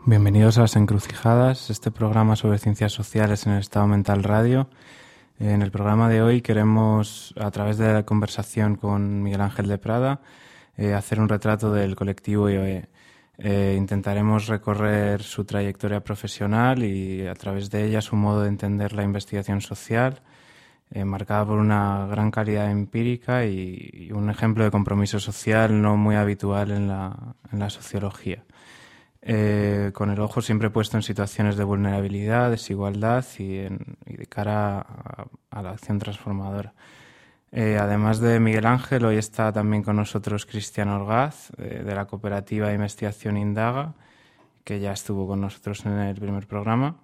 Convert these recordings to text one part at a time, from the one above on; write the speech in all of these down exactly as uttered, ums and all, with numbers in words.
Bienvenidos a Las Encrucijadas, este programa sobre ciencias sociales en el estado mental radio. En el programa de hoy queremos, a través de la conversación con Miguel Ángel de Prada, eh, hacer un retrato del colectivo I O E. Eh, intentaremos recorrer su trayectoria profesional y, a través de ella, su modo de entender la investigación social, eh, marcada por una gran calidad empírica y, y un ejemplo de compromiso social no muy habitual en la, en la sociología. Eh, con el ojo siempre puesto en situaciones de vulnerabilidad, desigualdad y, en, y de cara a, a la acción transformadora. Eh, además de Miguel Ángel, hoy está también con nosotros Cristian Orgaz, eh, de la cooperativa de investigación Indaga, que ya estuvo con nosotros en el primer programa.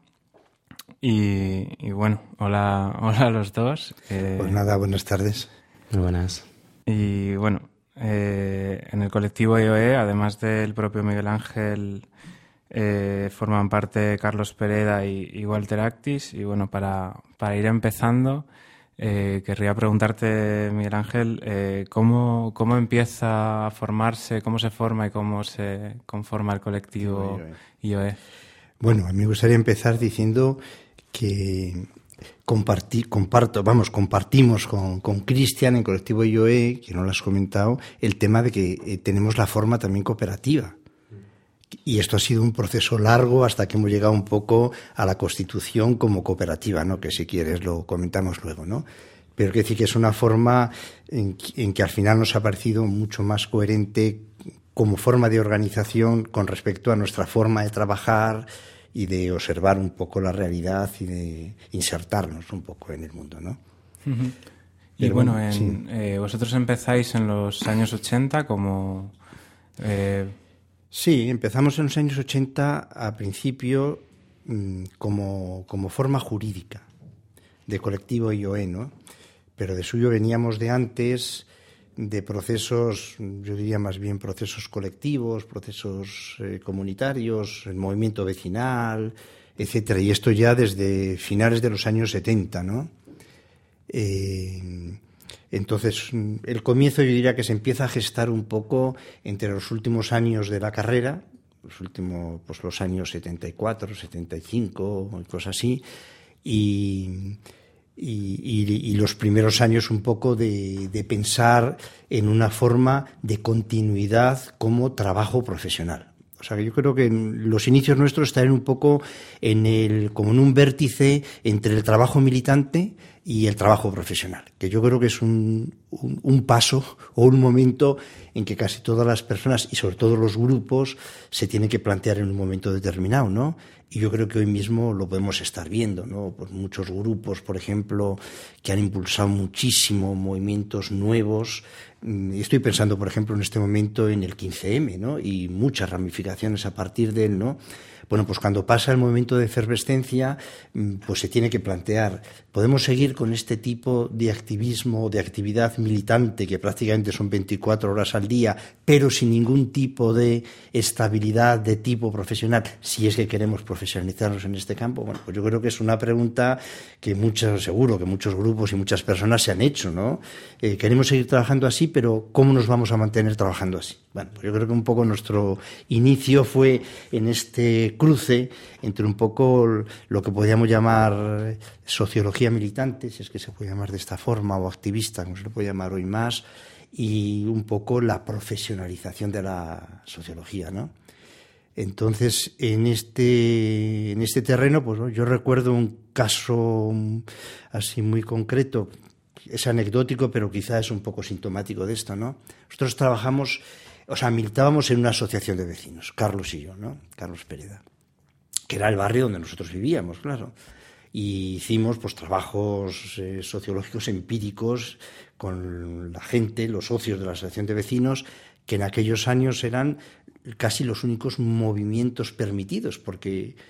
Y, y bueno, hola, hola a los dos. Eh, pues nada, buenas tardes. Muy buenas. Y bueno, eh, en el colectivo I O E, además del propio Miguel Ángel, eh, forman parte Carlos Pereda y, y Walter Actis. Y bueno, para, para ir empezando, eh, querría preguntarte, Miguel Ángel, eh, ¿cómo, cómo empieza a formarse, cómo se forma y cómo se conforma el colectivo I O E? Bueno, a mí me gustaría empezar diciendo que compartí, comparto, vamos, compartimos con, con Cristian en colectivo I O E, que no lo has comentado, el tema de que eh, tenemos la forma también cooperativa. Y esto ha sido un proceso largo hasta que hemos llegado un poco a la constitución como cooperativa, ¿no? Que si quieres lo comentamos luego, ¿no? Pero que decir que es una forma en, en que al final nos ha parecido mucho más coherente como forma de organización con respecto a nuestra forma de trabajar y de observar un poco la realidad y de insertarnos un poco en el mundo, ¿no? Uh-huh. Y Pero, bueno, en, sí. eh, vosotros empezáis en los años ochenta como... Eh... Sí, empezamos en los años ochenta a principio mmm, como, como forma jurídica de colectivo I O E, ¿no? Pero de suyo veníamos de antes de procesos, yo diría más bien procesos colectivos, procesos eh, comunitarios, el movimiento vecinal, etcétera. Y esto ya desde finales de los años setenta, ¿no? Eh, entonces, el comienzo yo diría que se empieza a gestar un poco entre los últimos años de la carrera, los últimos, pues los años setenta y cuatro, setenta y cinco, cosas así, y... Y, y, y los primeros años un poco de, de pensar en una forma de continuidad como trabajo profesional. O sea, que yo creo que los inicios nuestros están un poco en el, como en un vértice entre el trabajo militante y el trabajo profesional, que yo creo que es un, un, un paso o un momento en que casi todas las personas y sobre todo los grupos se tienen que plantear en un momento determinado, ¿no? Y yo creo que hoy mismo lo podemos estar viendo, ¿no? Pues muchos grupos, por ejemplo, que han impulsado muchísimo movimientos nuevos. Estoy pensando, por ejemplo, en este momento en el quince eme, ¿no? Y muchas ramificaciones a partir de él, ¿no? Bueno, pues cuando pasa el momento de efervescencia, pues se tiene que plantear, ¿podemos seguir con este tipo de activismo, de actividad militante, que prácticamente son veinticuatro horas al día, pero sin ningún tipo de estabilidad de tipo profesional, si es que queremos profesionalizarnos en este campo? Bueno, pues yo creo que es una pregunta que muchos, seguro que muchos grupos y muchas personas se han hecho, ¿no? Eh, queremos seguir trabajando así, pero ¿cómo nos vamos a mantener trabajando así? Bueno, pues yo creo que un poco nuestro inicio fue en este cruce entre un poco lo que podríamos llamar sociología militante, si es que se puede llamar de esta forma, o activista, como se le puede llamar hoy más, y un poco la profesionalización de la sociología, ¿no? Entonces, en este, en este terreno, pues ¿no? Yo recuerdo un caso así muy concreto, es anecdótico, pero quizá es un poco sintomático de esto, ¿no? Nosotros trabajamos, o sea, militábamos en una asociación de vecinos, Carlos y yo, ¿no? Carlos Pereda, que era el barrio donde nosotros vivíamos, claro. Y hicimos pues trabajos eh, sociológicos empíricos con la gente, los socios de la asociación de vecinos, que en aquellos años eran casi los únicos movimientos permitidos, porque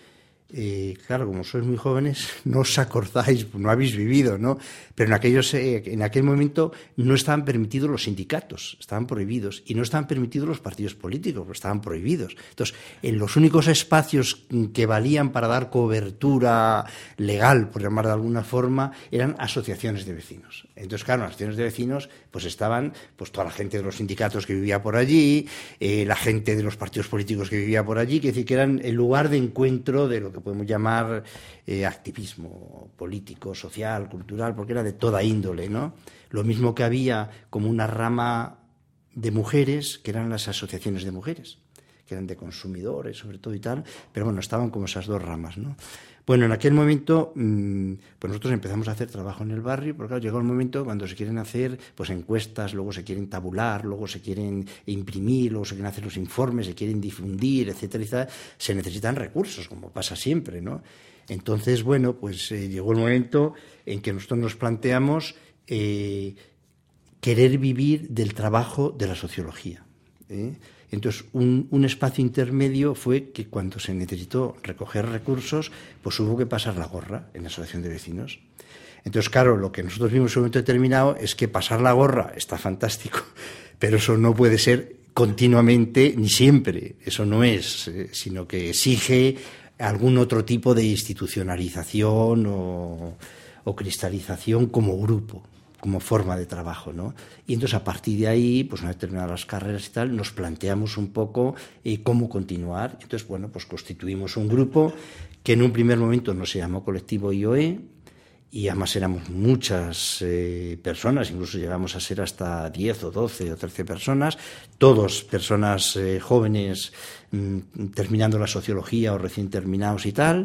Eh, claro, como sois muy jóvenes, no os acordáis, no habéis vivido, ¿no? Pero en, aquellos, eh, en aquel momento no estaban permitidos los sindicatos, estaban prohibidos, y no estaban permitidos los partidos políticos, estaban prohibidos. Entonces, en los únicos espacios que valían para dar cobertura legal, por llamar de alguna forma, eran asociaciones de vecinos. Entonces, claro, en las asociaciones de vecinos pues estaban pues toda la gente de los sindicatos que vivía por allí, eh, la gente de los partidos políticos que vivía por allí, que decir que eran el lugar de encuentro de lo que podemos llamar eh, activismo político, social, cultural, porque era de toda índole, ¿no? Lo mismo que había como una rama de mujeres, que eran las asociaciones de mujeres, que eran de consumidores, sobre todo y tal, pero bueno, estaban como esas dos ramas, ¿no? Bueno, en aquel momento, pues nosotros empezamos a hacer trabajo en el barrio, porque claro, llegó el momento cuando se quieren hacer pues encuestas, luego se quieren tabular, luego se quieren imprimir, luego se quieren hacer los informes, se quieren difundir, etcétera, etcétera, se necesitan recursos, como pasa siempre, ¿no? Entonces, bueno, pues eh, llegó el momento en que nosotros nos planteamos eh, querer vivir del trabajo de la sociología, ¿eh? Entonces, un, un espacio intermedio fue que cuando se necesitó recoger recursos, pues hubo que pasar la gorra en la asociación de vecinos. Entonces, claro, lo que nosotros vimos en un momento determinado es que pasar la gorra está fantástico, pero eso no puede ser continuamente ni siempre. Eso no es, eh, sino que exige algún otro tipo de institucionalización o, o cristalización como grupo, como forma de trabajo, ¿no? Y entonces a partir de ahí, pues una vez terminadas las carreras y tal, nos planteamos un poco eh, cómo continuar. Entonces, bueno, pues constituimos un grupo que en un primer momento no se llamó Colectivo I O E, y además éramos muchas eh, personas, incluso llegamos a ser hasta diez o doce o trece personas, todos personas eh, jóvenes mmm, terminando la sociología o recién terminados y tal.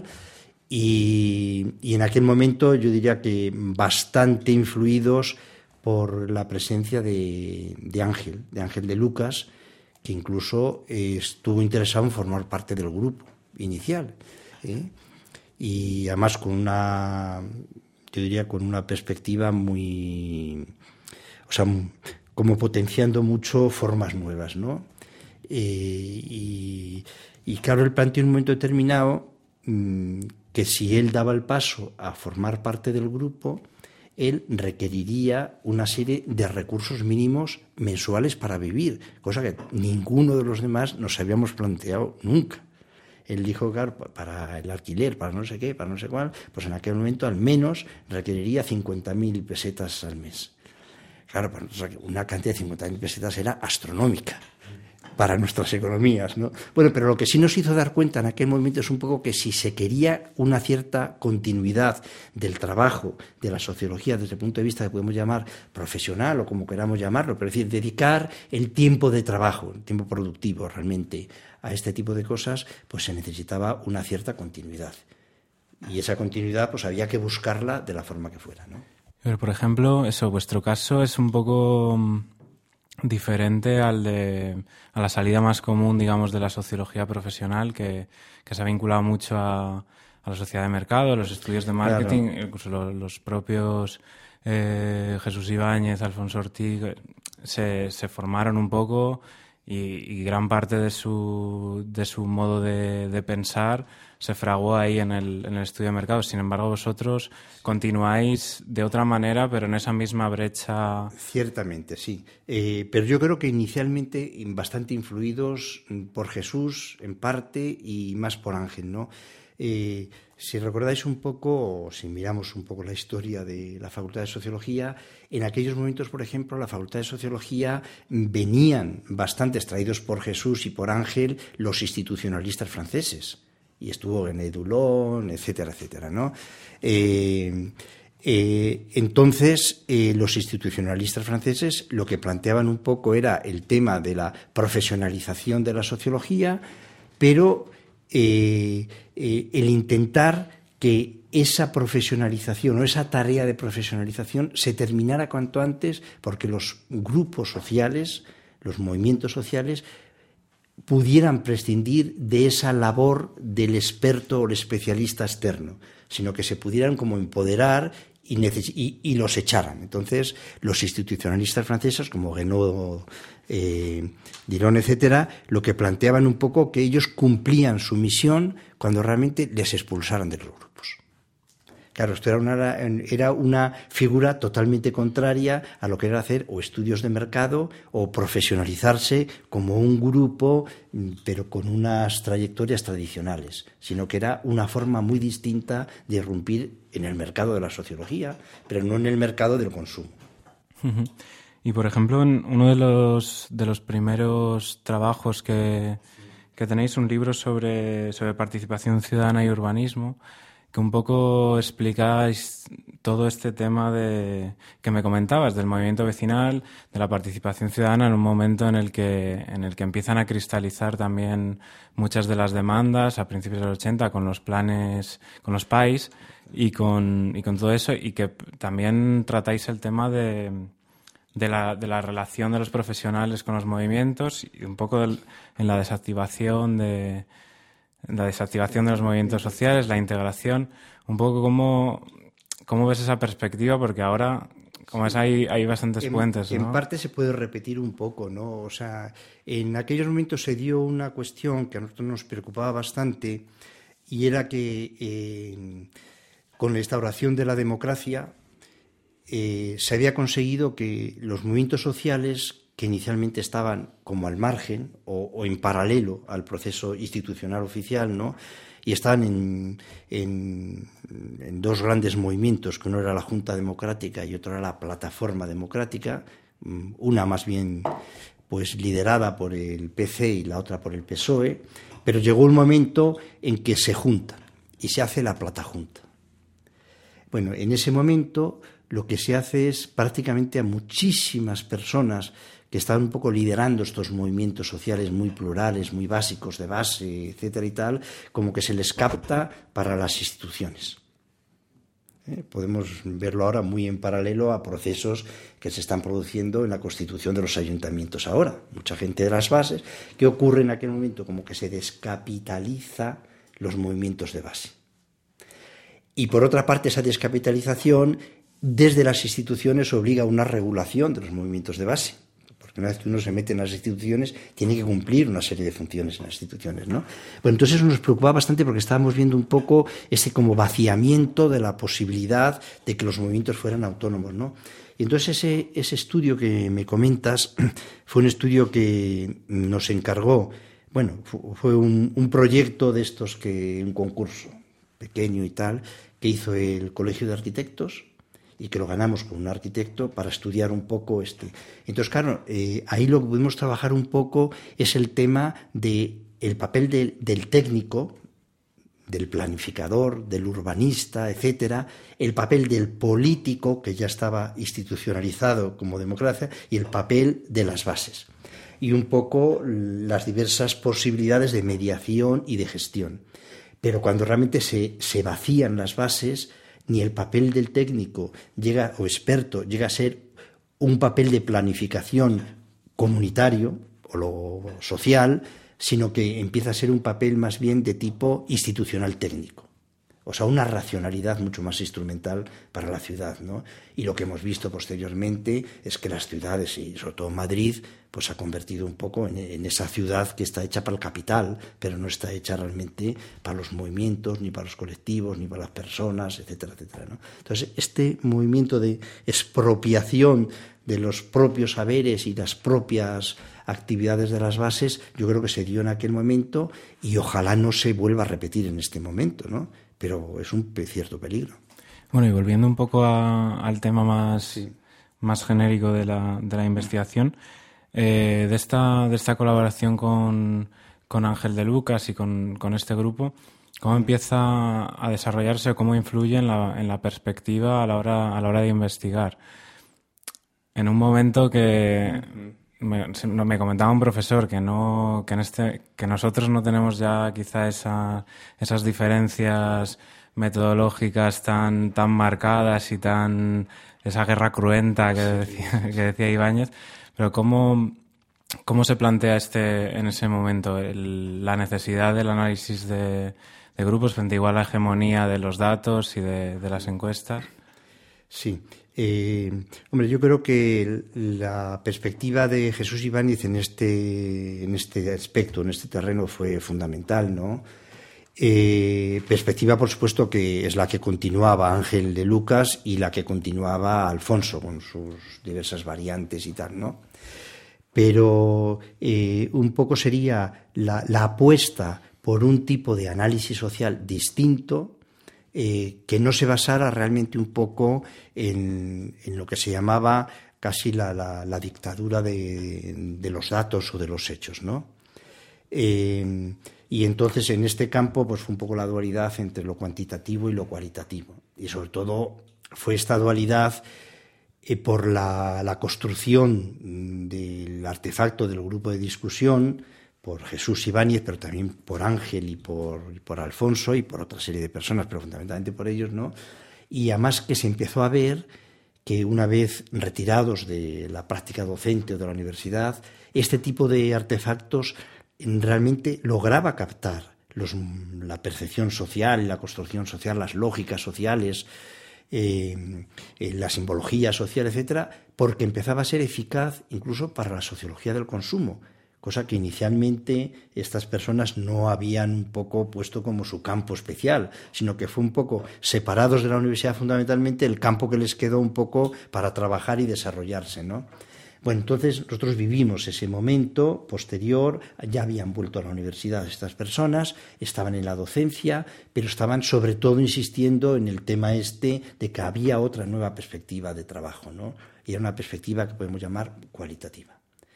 Y, y en aquel momento yo diría que bastante influidos por la presencia de, de Ángel, de Ángel de Lucas, que incluso eh, estuvo interesado en formar parte del grupo inicial, ¿eh? Y además con una, yo diría con una perspectiva muy, o sea, como potenciando mucho formas nuevas, ¿no? Eh, y, y claro, él planteó en un momento determinado mmm, que si él daba el paso a formar parte del grupo, él requeriría una serie de recursos mínimos mensuales para vivir, cosa que ninguno de los demás nos habíamos planteado nunca. Él dijo, claro, para el alquiler, para no sé qué, para no sé cuál, pues en aquel momento al menos requeriría cincuenta mil pesetas al mes. Claro, una cantidad de cincuenta mil pesetas era astronómica para nuestras economías, ¿no? Bueno, pero lo que sí nos hizo dar cuenta en aquel momento es un poco que si se quería una cierta continuidad del trabajo de la sociología desde el punto de vista que podemos llamar profesional o como queramos llamarlo, pero es decir, dedicar el tiempo de trabajo, el tiempo productivo realmente a este tipo de cosas, pues se necesitaba una cierta continuidad. Y esa continuidad pues había que buscarla de la forma que fuera, ¿no? Pero, por ejemplo, eso, vuestro caso es un poco diferente al de a la salida más común, digamos, de la sociología profesional, que, que se ha vinculado mucho a, a la sociedad de mercado, a los estudios de marketing, claro. Incluso los, los propios eh, Jesús Ibáñez, Alfonso Ortiz, se, se formaron un poco y, y gran parte de su, de su modo de, de pensar se fraguó ahí en el, en el estudio de mercado. Sin embargo, vosotros continuáis de otra manera, pero en esa misma brecha. Ciertamente, sí. Eh, pero yo creo que inicialmente bastante influidos por Jesús, en parte, y más por Ángel, ¿no? Eh, si recordáis un poco, o si miramos un poco la historia de la Facultad de Sociología, en aquellos momentos, por ejemplo, la Facultad de Sociología venían bastante traídos por Jesús y por Ángel los institucionalistas franceses. Y estuvo René Dulon, etcétera, etcétera, ¿no? Eh, eh, entonces, eh, los institucionalistas franceses lo que planteaban un poco era el tema de la profesionalización de la sociología, pero eh, eh, el intentar que esa profesionalización o esa tarea de profesionalización se terminara cuanto antes, porque los grupos sociales, los movimientos sociales, pudieran prescindir de esa labor del experto o el especialista externo, sino que se pudieran como empoderar y, neces- y, y los echaran. Entonces, los institucionalistas franceses, como Guénot, eh, Diron, etcétera, lo que planteaban un poco que ellos cumplían su misión cuando realmente les expulsaran de los grupos. Claro, esto era una, era una figura totalmente contraria a lo que era hacer o estudios de mercado o profesionalizarse como un grupo, pero con unas trayectorias tradicionales, sino que era una forma muy distinta de irrumpir en el mercado de la sociología, pero no en el mercado del consumo. Uh-huh. Y, por ejemplo, en uno de los, de los primeros trabajos que, que tenéis, un libro sobre, sobre participación ciudadana y urbanismo, que un poco explicáis todo este tema de que me comentabas del movimiento vecinal, de la participación ciudadana en un momento en el que en el que empiezan a cristalizar también muchas de las demandas a principios de los ochenta con los planes, con los P A Is y con y con todo eso, y que también tratáis el tema de de la de la relación de los profesionales con los movimientos y un poco del, en la desactivación de la desactivación de los movimientos sociales, la integración, un poco cómo, cómo ves esa perspectiva, porque ahora, como es, hay, hay bastantes en, puentes, ¿no? En parte se puede repetir un poco, ¿no? O sea, en aquellos momentos se dio una cuestión que a nosotros nos preocupaba bastante y era que eh, con la instauración de la democracia eh, se había conseguido que los movimientos sociales que inicialmente estaban como al margen o, o en paralelo al proceso institucional oficial, ¿no? Y estaban en, en, en dos grandes movimientos, que uno era la Junta Democrática y otro era la Plataforma Democrática, una más bien pues liderada por el P C y la otra por el P S O E, pero llegó un momento en que se juntan y se hace la Platajunta. Bueno, en ese momento lo que se hace es prácticamente a muchísimas personas que estaban un poco liderando estos movimientos sociales muy plurales, muy básicos, de base, etcétera y tal, como que se les capta para las instituciones. ¿Eh? Podemos verlo ahora muy en paralelo a procesos que se están produciendo en la constitución de los ayuntamientos ahora. Mucha gente de las bases. ¿Qué ocurre en aquel momento? Como que se descapitaliza los movimientos de base. Y por otra parte, esa descapitalización desde las instituciones obliga a una regulación de los movimientos de base. Porque una vez que uno se mete en las instituciones, tiene que cumplir una serie de funciones en las instituciones, ¿no? Bueno, entonces eso nos preocupaba bastante porque estábamos viendo un poco ese como vaciamiento de la posibilidad de que los movimientos fueran autónomos, ¿no? Y entonces ese, ese estudio que me comentas fue un estudio que nos encargó, bueno, fue un, un proyecto de estos que, un concurso pequeño y tal, que hizo el Colegio de Arquitectos, y que lo ganamos con un arquitecto para estudiar un poco este. Entonces, claro, eh, ahí lo que pudimos trabajar un poco es el tema de el papel de, del técnico, del planificador, del urbanista, etcétera, el papel del político, que ya estaba institucionalizado como democracia, y el papel de las bases. Y un poco las diversas posibilidades de mediación y de gestión. Pero cuando realmente se, se vacían las bases, ni el papel del técnico llega, o experto llega a ser un papel de planificación comunitario o lo social, sino que empieza a ser un papel más bien de tipo institucional técnico. O sea, una racionalidad mucho más instrumental para la ciudad, ¿no? Y lo que hemos visto posteriormente es que las ciudades, y sobre todo Madrid, pues se ha convertido un poco en, en esa ciudad que está hecha para el capital, pero no está hecha realmente para los movimientos, ni para los colectivos, ni para las personas, etcétera, etcétera, ¿no? Entonces, este movimiento de expropiación de los propios saberes y las propias actividades de las bases, yo creo que se dio en aquel momento y ojalá no se vuelva a repetir en este momento, ¿no? Pero es un cierto peligro. Bueno, y volviendo un poco a, al tema más, sí. más genérico de la, de la investigación, eh, de, esta, de esta colaboración con, con Ángel de Lucas y con, con este grupo, ¿cómo empieza a desarrollarse o cómo influye en la, en la perspectiva a la hora, a la hora de investigar? En un momento que... Me, me comentaba un profesor que no que en este que nosotros no tenemos ya quizá esa, esas diferencias metodológicas tan tan marcadas y tan esa guerra cruenta que decía, que decía Ibáñez, pero cómo cómo se plantea este en ese momento el, la necesidad del análisis de, de grupos frente igual a la hegemonía de los datos y de, de las encuestas. Sí. Eh, hombre, yo creo que la perspectiva de Jesús Ibáñez en este, en este aspecto, en este terreno, fue fundamental, ¿no? Eh, perspectiva, por supuesto, que es la que continuaba Ángel de Lucas y la que continuaba Alfonso, con sus diversas variantes y tal, ¿no? Pero eh, un poco sería la, la apuesta por un tipo de análisis social distinto, Eh, que no se basara realmente un poco en, en lo que se llamaba casi la, la, la dictadura de, de los datos o de los hechos, ¿no? Eh, y entonces en este campo pues fue un poco la dualidad entre lo cuantitativo y lo cualitativo. Y sobre todo fue esta dualidad eh, por la, la construcción del artefacto del grupo de discusión, por Jesús Ibáñez, pero también por Ángel y por, y por Alfonso y por otra serie de personas, pero fundamentalmente por ellos, ¿no? Y además que se empezó a ver que una vez retirados de la práctica docente o de la universidad, este tipo de artefactos realmente lograba captar los, la percepción social, la construcción social, las lógicas sociales, eh, eh, la simbología social, etcétera, porque empezaba a ser eficaz incluso para la sociología del consumo, cosa que inicialmente estas personas no habían un poco puesto como su campo especial, sino que fue un poco separados de la universidad fundamentalmente el campo que les quedó un poco para trabajar y desarrollarse, ¿no? Bueno, entonces nosotros vivimos ese momento posterior, ya habían vuelto a la universidad estas personas, estaban en la docencia, pero estaban sobre todo insistiendo en el tema este de que había otra nueva perspectiva de trabajo, ¿no? Y era una perspectiva que podemos llamar cualitativa.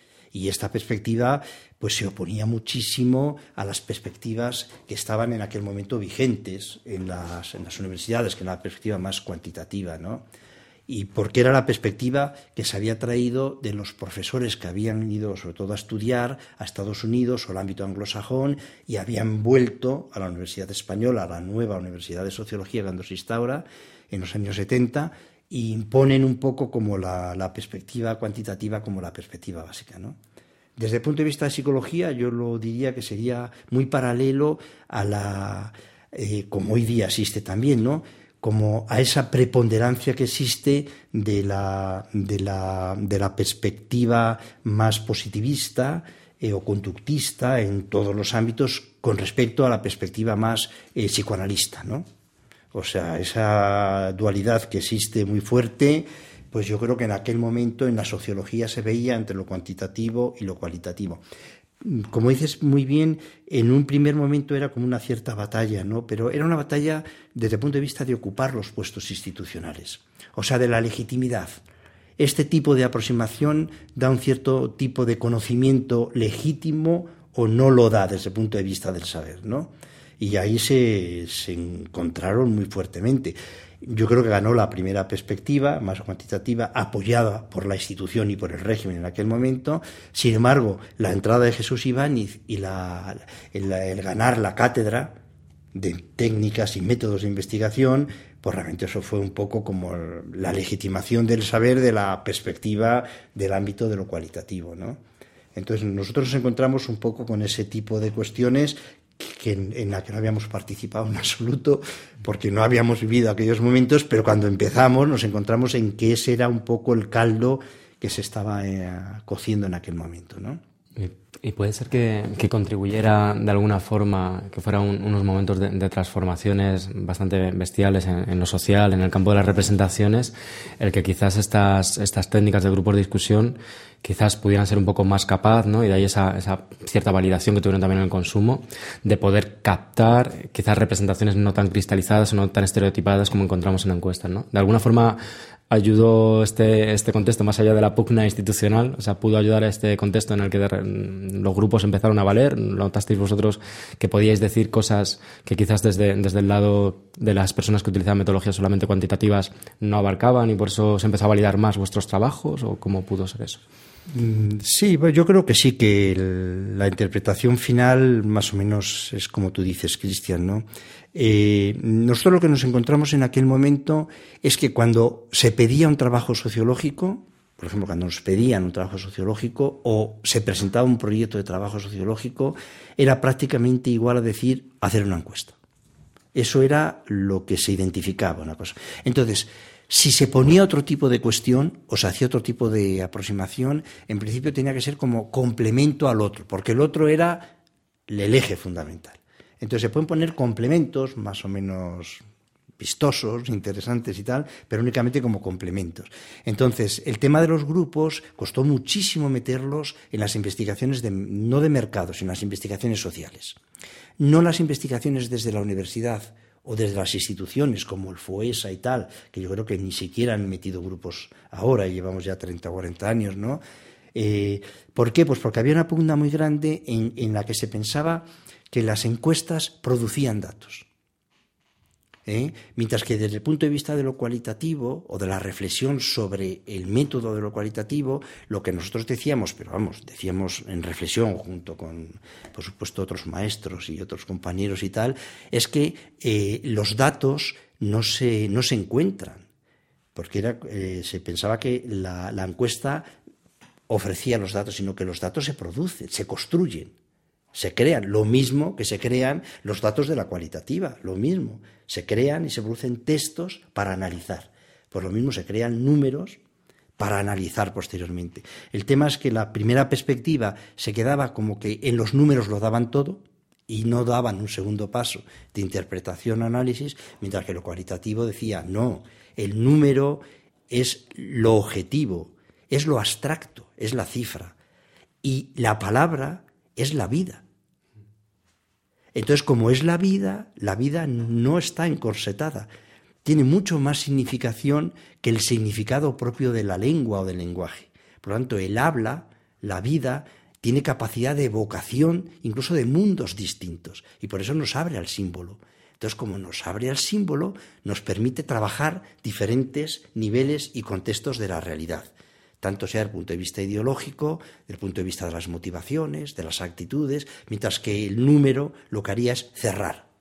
Y esta perspectiva pues se oponía muchísimo a las perspectivas que estaban en aquel momento vigentes en las, en las universidades, que era la perspectiva más cuantitativa, ¿no? Y porque era la perspectiva que se había traído de los profesores que habían ido sobre todo a estudiar a Estados Unidos o al ámbito anglosajón y habían vuelto a la Universidad Española, a la nueva Universidad de Sociología cuando se instaura en los años setenta, y imponen un poco como la, la perspectiva cuantitativa como la perspectiva básica, ¿no? Desde el punto de vista de psicología, yo lo diría que sería muy paralelo a la, eh, como hoy día existe también, ¿no? Como a esa preponderancia que existe de la, de la, de la perspectiva más positivista eh, o conductista en todos los ámbitos con respecto a la perspectiva más eh, psicoanalista, ¿no? O sea, esa dualidad que existe muy fuerte, pues yo creo que en aquel momento en la sociología se veía entre lo cuantitativo y lo cualitativo. Como dices muy bien, en un primer momento era como una cierta batalla, ¿no? Pero era una batalla desde el punto de vista de ocupar los puestos institucionales, o sea, de la legitimidad. Este tipo de aproximación da un cierto tipo de conocimiento legítimo o no lo da desde el punto de vista del saber, ¿no? Y ahí se, se encontraron muy fuertemente. Yo creo que ganó la primera perspectiva, más cuantitativa, apoyada por la institución y por el régimen en aquel momento. Sin embargo, la entrada de Jesús Ibáñez y la, el, el ganar la cátedra de técnicas y métodos de investigación, pues realmente eso fue un poco como la legitimación del saber de la perspectiva del ámbito de lo cualitativo, ¿no? Entonces nosotros nos encontramos un poco con ese tipo de cuestiones que en, en la que no habíamos participado en absoluto porque no habíamos vivido aquellos momentos, pero cuando empezamos nos encontramos en que ese era un poco el caldo que se estaba eh, cociendo en aquel momento, ¿no? Y puede ser que, que contribuyera de alguna forma, que fueran un, unos momentos de, de transformaciones bastante bestiales en, en lo social, en el campo de las representaciones, el que quizás estas, estas técnicas de grupos de discusión quizás pudieran ser un poco más capaz, ¿no? Y de ahí esa, esa cierta validación que tuvieron también en el consumo, de poder captar quizás representaciones no tan cristalizadas o no tan estereotipadas como encontramos en encuestas, ¿no? De alguna forma ayudó este, este contexto, más allá de la pugna institucional, o sea, pudo ayudar a este contexto en el que de, los grupos empezaron a valer. ¿Notasteis vosotros que podíais decir cosas que quizás desde, desde el lado de las personas que utilizaban metodologías solamente cuantitativas no abarcaban y por eso se empezó a validar más vuestros trabajos? ¿O cómo pudo ser eso? Sí, yo creo que sí, que el, la interpretación final más o menos es como tú dices, Cristian, ¿no? Eh, nosotros lo que nos encontramos en aquel momento es que cuando se pedía un trabajo sociológico, por ejemplo, cuando nos pedían un trabajo sociológico o se presentaba un proyecto de trabajo sociológico, era prácticamente igual a decir hacer una encuesta. Eso era lo que se identificaba, una cosa. Entonces, Si se ponía otro tipo de cuestión o se hacía otro tipo de aproximación, en principio tenía que ser como complemento al otro, porque el otro era el eje fundamental. Entonces se pueden poner complementos más o menos vistosos, interesantes y tal, pero únicamente como complementos. Entonces, el tema de los grupos costó muchísimo meterlos en las investigaciones, de, no de mercado, sino en las investigaciones sociales. No las investigaciones desde la universidad o desde las instituciones como el FOESA y tal, que yo creo que ni siquiera han metido grupos ahora, y llevamos ya treinta o cuarenta años, ¿no? Eh, ¿Por qué? Pues porque había una pugna muy grande en, en la que se pensaba que las encuestas producían datos. ¿Eh? Mientras que desde el punto de vista de lo cualitativo o de la reflexión sobre el método de lo cualitativo, lo que nosotros decíamos, pero vamos, decíamos en reflexión junto con, por supuesto, otros maestros y otros compañeros y tal, es que eh, los datos no se, no se encuentran, porque era, eh, se pensaba que la, la encuesta ofrecía los datos, sino que los datos se producen, se construyen. Se crean, lo mismo que se crean los datos de la cualitativa, lo mismo. Se crean y se producen textos para analizar. Pues lo mismo se crean números para analizar posteriormente. El tema es que la primera perspectiva se quedaba como que en los números lo daban todo y no daban un segundo paso de interpretación-análisis, mientras que lo cualitativo decía, no, el número es lo objetivo, es lo abstracto, es la cifra. Y la palabra es la vida. Entonces, como es la vida, la vida no está encorsetada. Tiene mucho más significación que el significado propio de la lengua o del lenguaje. Por lo tanto, el habla, la vida, tiene capacidad de evocación incluso de mundos distintos. Y por eso nos abre al símbolo. Entonces, como nos abre al símbolo, nos permite trabajar diferentes niveles y contextos de la realidad. Tanto sea desde el punto de vista ideológico, desde el punto de vista de las motivaciones, de las actitudes, mientras que el número lo que haría es cerrar.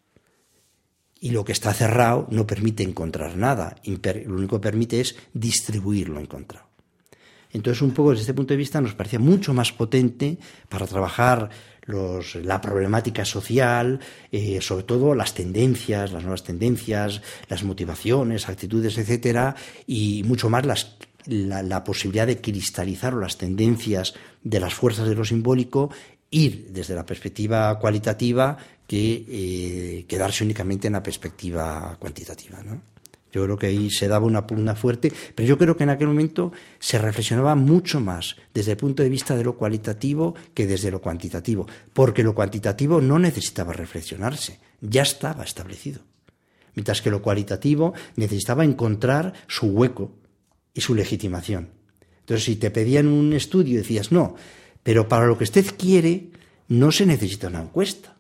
Y lo que está cerrado no permite encontrar nada, lo único que permite es distribuir lo encontrado. Entonces, un poco desde este punto de vista nos parecía mucho más potente para trabajar los, la problemática social, eh, sobre todo las tendencias, las nuevas tendencias, las motivaciones, actitudes, etcétera, y mucho más las La, la posibilidad de cristalizar las tendencias de las fuerzas de lo simbólico, ir desde la perspectiva cualitativa que eh, quedarse únicamente en la perspectiva cuantitativa, ¿no? Yo creo que ahí se daba una pugna fuerte, pero yo creo que en aquel momento se reflexionaba mucho más desde el punto de vista de lo cualitativo que desde lo cuantitativo, porque lo cuantitativo no necesitaba reflexionarse, ya estaba establecido, mientras que lo cualitativo necesitaba encontrar su hueco y su legitimación. Entonces, si te pedían un estudio y decías, no, pero para lo que usted quiere no se necesita una encuesta.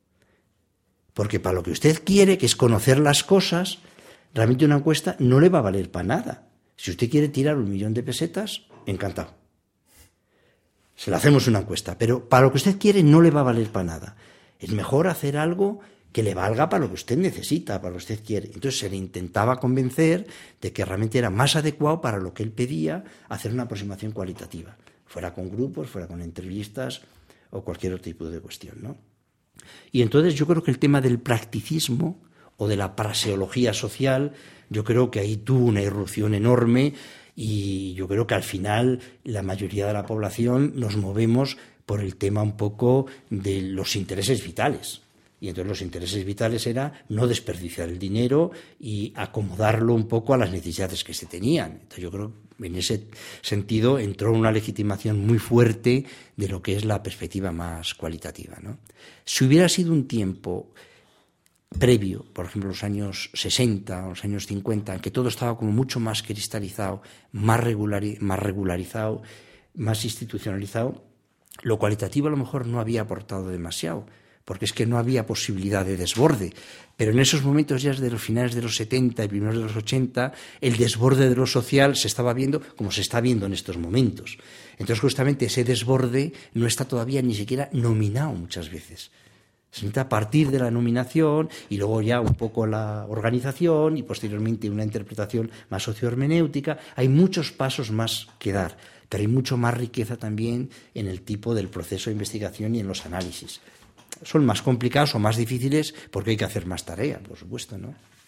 Porque para lo que usted quiere, que es conocer las cosas, realmente una encuesta no le va a valer para nada. Si usted quiere tirar un millón de pesetas, encantado. Se le hacemos una encuesta, pero para lo que usted quiere no le va a valer para nada. Es mejor hacer algo que le valga para lo que usted necesita, para lo que usted quiere. Entonces se le intentaba convencer de que realmente era más adecuado para lo que él pedía hacer una aproximación cualitativa, fuera con grupos, fuera con entrevistas o cualquier otro tipo de cuestión, ¿no? Y entonces yo creo que el tema del practicismo o de la praseología social, yo creo que ahí tuvo una irrupción enorme y yo creo que al final la mayoría de la población nos movemos por el tema un poco de los intereses vitales. Y entonces los intereses vitales era no desperdiciar el dinero y acomodarlo un poco a las necesidades que se tenían. Entonces yo creo que en ese sentido entró una legitimación muy fuerte de lo que es la perspectiva más cualitativa, ¿no? Si hubiera sido un tiempo previo, por ejemplo los años sesenta o los años cincuenta, en que todo estaba como mucho más cristalizado, más, regulari- más regularizado, más institucionalizado, lo cualitativo a lo mejor no había aportado demasiado, porque es que no había posibilidad de desborde. Pero en esos momentos ya desde los finales de los setenta y primeros de los ochenta, el desborde de lo social se estaba viendo como se está viendo en estos momentos. Entonces justamente ese desborde no está todavía ni siquiera nominado muchas veces. Se necesita partir de la nominación y luego ya un poco la organización y posteriormente una interpretación más sociohermenéutica. Hay muchos pasos más que dar, pero hay mucho más riqueza también en el tipo del proceso de investigación y en los análisis. Son más complicados o más difíciles porque hay que hacer más tarea, por supuesto, ¿no?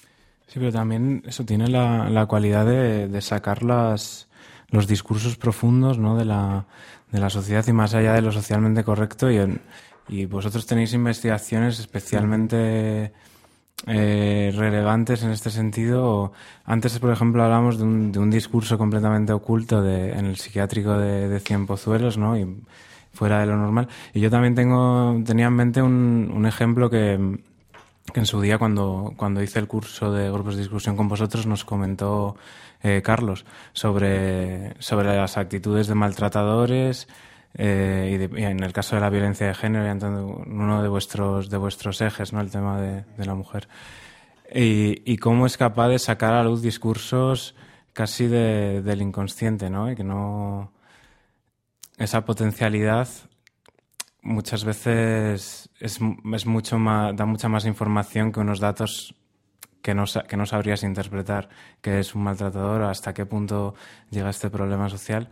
Sí, pero también eso tiene la, la cualidad de, de sacar las, los discursos profundos, ¿no?, de la, de la sociedad y más allá de lo socialmente correcto. Y, en, y vosotros tenéis investigaciones especialmente eh, relevantes en este sentido. Antes, por ejemplo, hablamos de un, de un discurso completamente oculto de, en el psiquiátrico de, de Cienpozuelos, ¿no?, y fuera de lo normal. Y yo también tengo tenía en mente un, un ejemplo que... que en su día cuando, cuando hice el curso de grupos de discusión con vosotros nos comentó eh, Carlos sobre, sobre las actitudes de maltratadores eh, y, de, y en el caso de la violencia de género, ya entrando en uno de vuestros, de vuestros ejes, ¿no?, el tema de, de la mujer. Y, y cómo es capaz de sacar a luz discursos casi de, del inconsciente, ¿no?, y que no... esa potencialidad muchas veces es, es mucho más, da mucha más información que unos datos que no, que no sabrías interpretar, que es un maltratador, hasta qué punto llega este problema social.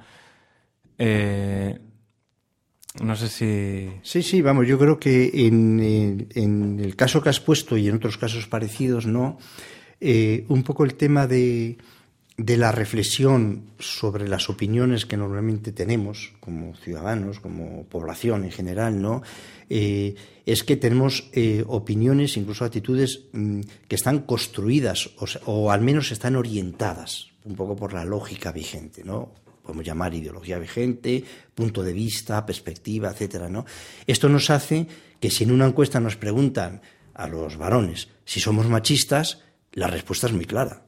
Eh, no sé si... Sí, sí, vamos, yo creo que en, en, en el caso que has puesto y en otros casos parecidos, ¿no? Eh, un poco el tema de... de la reflexión sobre las opiniones que normalmente tenemos como ciudadanos, como población en general, ¿no? Eh, es que tenemos eh, opiniones, incluso actitudes mmm, que están construidas o, o al menos están orientadas un poco por la lógica vigente, ¿no? Podemos llamar ideología vigente, punto de vista, perspectiva, etcétera, ¿no? Esto nos hace que si en una encuesta nos preguntan a los varones si somos machistas, la respuesta es muy clara.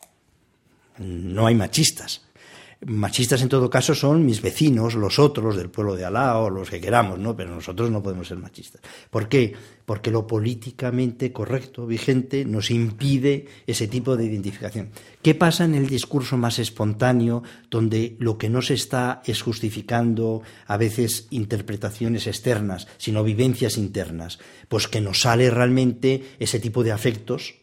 No hay machistas. Machistas en todo caso son mis vecinos, los otros del pueblo de al lado, los que queramos, ¿no? Pero nosotros no podemos ser machistas. ¿Por qué? Porque lo políticamente correcto, vigente, nos impide ese tipo de identificación. ¿Qué pasa en el discurso más espontáneo, donde lo que no se está es justificando a veces interpretaciones externas, sino vivencias internas? Pues que nos sale realmente ese tipo de afectos.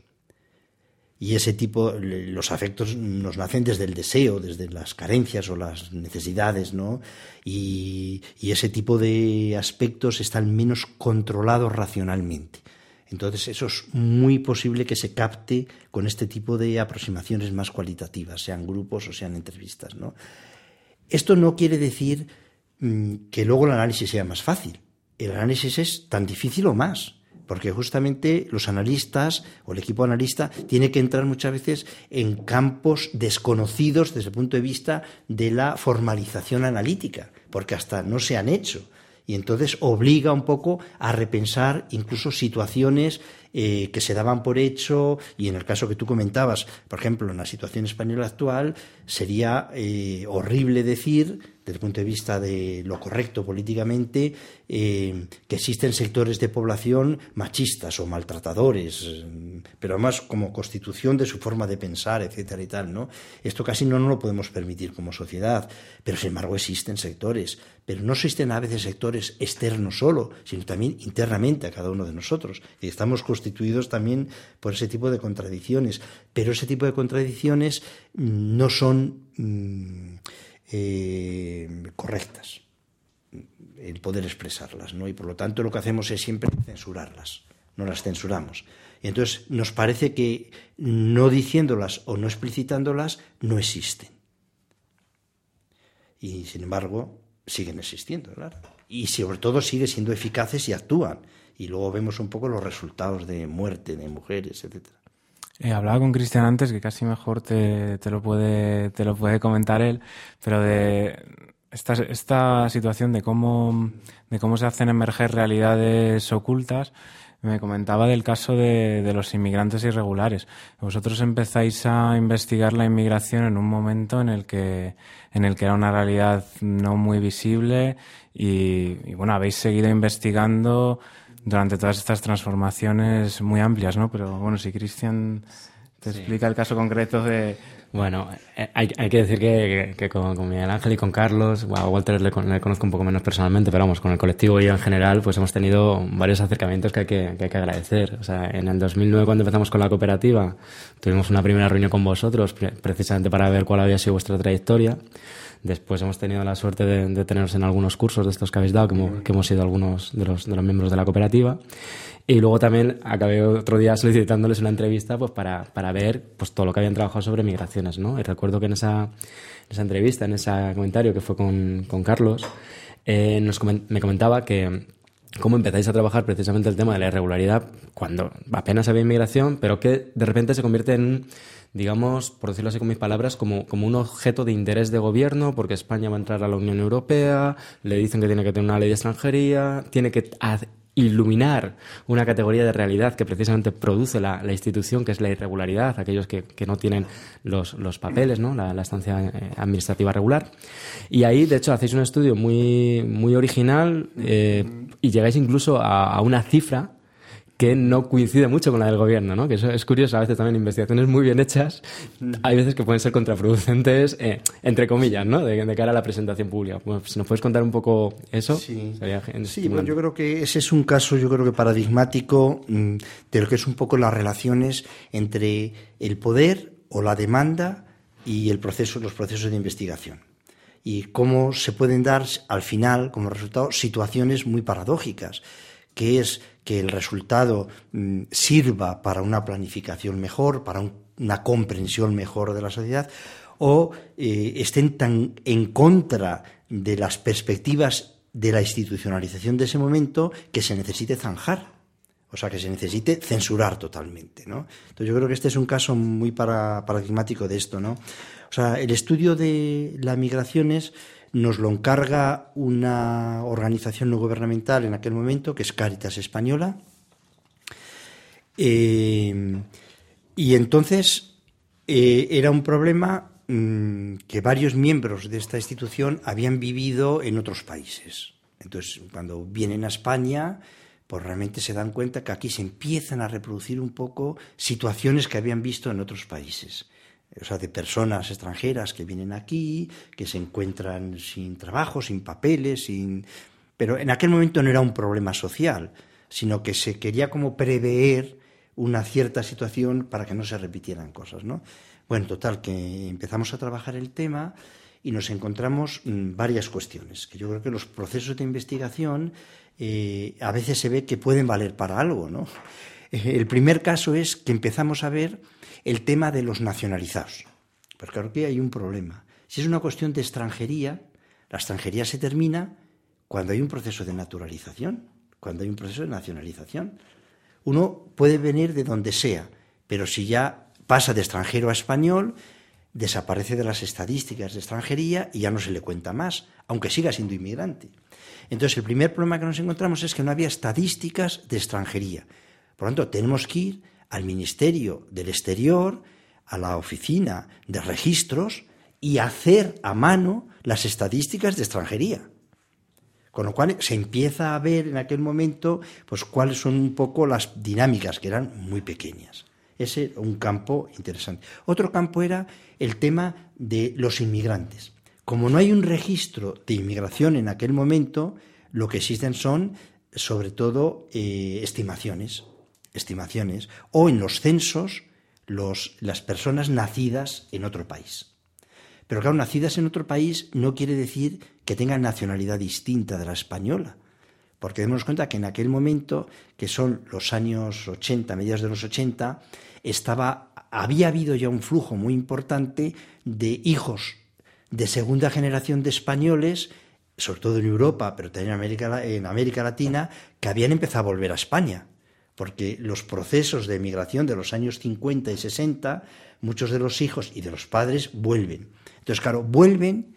Y ese tipo, los afectos nos nacen desde el deseo, desde las carencias o las necesidades, ¿no? Y, y ese tipo de aspectos están menos controlados racionalmente. Entonces eso es muy posible que se capte con este tipo de aproximaciones más cualitativas, sean grupos o sean entrevistas, ¿no? Esto no quiere decir mmm, que luego el análisis sea más fácil. El análisis es tan difícil o más. Porque justamente los analistas o el equipo analista tiene que entrar muchas veces en campos desconocidos desde el punto de vista de la formalización analítica, porque hasta no se han hecho. Y entonces obliga un poco a repensar incluso situaciones eh, que se daban por hecho, y en el caso que tú comentabas, por ejemplo, en la situación española actual, sería eh, horrible decir, desde el punto de vista de lo correcto políticamente, eh, que existen sectores de población machistas o maltratadores, pero además como constitución de su forma de pensar, etcétera y tal, ¿no? Esto casi no nos lo podemos permitir como sociedad, pero sin embargo existen sectores, pero no existen a veces sectores externos solo, sino también internamente a cada uno de nosotros, y estamos constituidos también por ese tipo de contradicciones, pero ese tipo de contradicciones no son mmm, Eh, correctas el poder expresarlas, ¿no? Y por lo tanto lo que hacemos es siempre censurarlas, no las censuramos. Y entonces nos parece que no diciéndolas o no explicitándolas no existen. Y sin embargo siguen existiendo, claro. Y sobre todo siguen siendo eficaces y actúan. Y luego vemos un poco los resultados de muerte de mujeres, etcétera. Eh, hablaba con Cristian antes, que casi mejor te, te lo puede te lo puede comentar él, pero de esta, esta situación de cómo, de cómo se hacen emerger realidades ocultas. Me comentaba del caso de, de los inmigrantes irregulares. Vosotros empezáis a investigar la inmigración en un momento en el que, en el que era una realidad no muy visible y, y bueno, habéis seguido investigando durante todas estas transformaciones muy amplias, ¿no? Pero bueno, si Cristian te sí. explica el caso concreto de... Bueno, hay, hay que decir que, que, que con, con Miguel Ángel y con Carlos, bueno, a Walter le, le conozco un poco menos personalmente, pero vamos, con el colectivo y yo en general, pues hemos tenido varios acercamientos que hay que, que hay que agradecer. O sea, en el dos mil nueve, cuando empezamos con la cooperativa, tuvimos una primera reunión con vosotros, pre- precisamente para ver cuál había sido vuestra trayectoria. Después hemos tenido la suerte de, de teneros en algunos cursos de estos que habéis dado, que hemos, que hemos sido algunos de los, de los miembros de la cooperativa. Y luego también acabé otro día solicitándoles una entrevista pues para, para ver pues todo lo que habían trabajado sobre migraciones, ¿no? Y recuerdo que en esa, en esa entrevista, en ese comentario que fue con, con Carlos, eh, nos coment- me comentaba que cómo empezáis a trabajar precisamente el tema de la irregularidad cuando apenas había inmigración, pero que de repente se convierte en, digamos, por decirlo así con mis palabras, como, como un objeto de interés de gobierno, porque España va a entrar a la Unión Europea, le dicen que tiene que tener una ley de extranjería, tiene que iluminar una categoría de realidad que precisamente produce la, la institución, que es la irregularidad, aquellos que, que no tienen los, los papeles, ¿no? la, la estancia administrativa regular. Y ahí, de hecho, hacéis un estudio muy, muy original eh, y llegáis incluso a, a una cifra que no coincide mucho con la del gobierno, ¿no? Que eso es curioso, a veces también investigaciones muy bien hechas, hay veces que pueden ser contraproducentes, eh, entre comillas, ¿no? De, de cara a la presentación pública. Bueno, si nos puedes contar un poco eso, sí. sería Sí, bueno, yo creo que ese es un caso, yo creo que paradigmático mmm, de lo que es un poco las relaciones entre el poder o la demanda y el proceso, los procesos de investigación. Y cómo se pueden dar, al final, como resultado, situaciones muy paradójicas, que es que el resultado mmm, sirva para una planificación mejor, para un, una comprensión mejor de la sociedad, o eh, estén tan en contra de las perspectivas de la institucionalización de ese momento que se necesite zanjar, o sea, que se necesite censurar totalmente, ¿no? Entonces yo creo que este es un caso muy para, paradigmático de esto, ¿no? O sea, el estudio de las migraciones nos lo encarga una organización no gubernamental en aquel momento, que es Cáritas Española. Eh, y entonces eh, era un problema mmm, que varios miembros de esta institución habían vivido en otros países. Entonces, cuando vienen a España, pues realmente se dan cuenta que aquí se empiezan a reproducir un poco situaciones que habían visto en otros países. O sea, de personas extranjeras que vienen aquí, que se encuentran sin trabajo, sin papeles, sin... pero en aquel momento no era un problema social, sino que se quería como prever una cierta situación para que no se repitieran cosas, ¿no? Bueno, total, que empezamos a trabajar el tema y nos encontramos mmm, varias cuestiones, que yo creo que los procesos de investigación eh, a veces se ve que pueden valer para algo, ¿no? El primer caso es que empezamos a ver el tema de los nacionalizados. Porque claro que hay un problema. Si es una cuestión de extranjería, la extranjería se termina cuando hay un proceso de naturalización, cuando hay un proceso de nacionalización. Uno puede venir de donde sea, pero si ya pasa de extranjero a español, desaparece de las estadísticas de extranjería y ya no se le cuenta más, aunque siga siendo inmigrante. Entonces, el primer problema que nos encontramos es que no había estadísticas de extranjería. Por lo tanto, tenemos que ir al Ministerio del Exterior, a la oficina de registros y hacer a mano las estadísticas de extranjería. Con lo cual se empieza a ver en aquel momento pues cuáles son un poco las dinámicas, que eran muy pequeñas. Ese era un campo interesante. Otro campo era el tema de los inmigrantes. Como no hay un registro de inmigración en aquel momento, lo que existen son, sobre todo, eh, estimaciones. estimaciones, o en los censos los, las personas nacidas en otro país. Pero claro, nacidas en otro país no quiere decir que tengan nacionalidad distinta de la española, porque démonos cuenta que en aquel momento, que son los años ochenta, mediados de los ochenta, estaba, había habido ya un flujo muy importante de hijos de segunda generación de españoles, sobre todo en Europa, pero también en América, en América Latina, que habían empezado a volver a España. Porque los procesos de emigración de los años cincuenta y sesenta, muchos de los hijos y de los padres vuelven. Entonces, claro, vuelven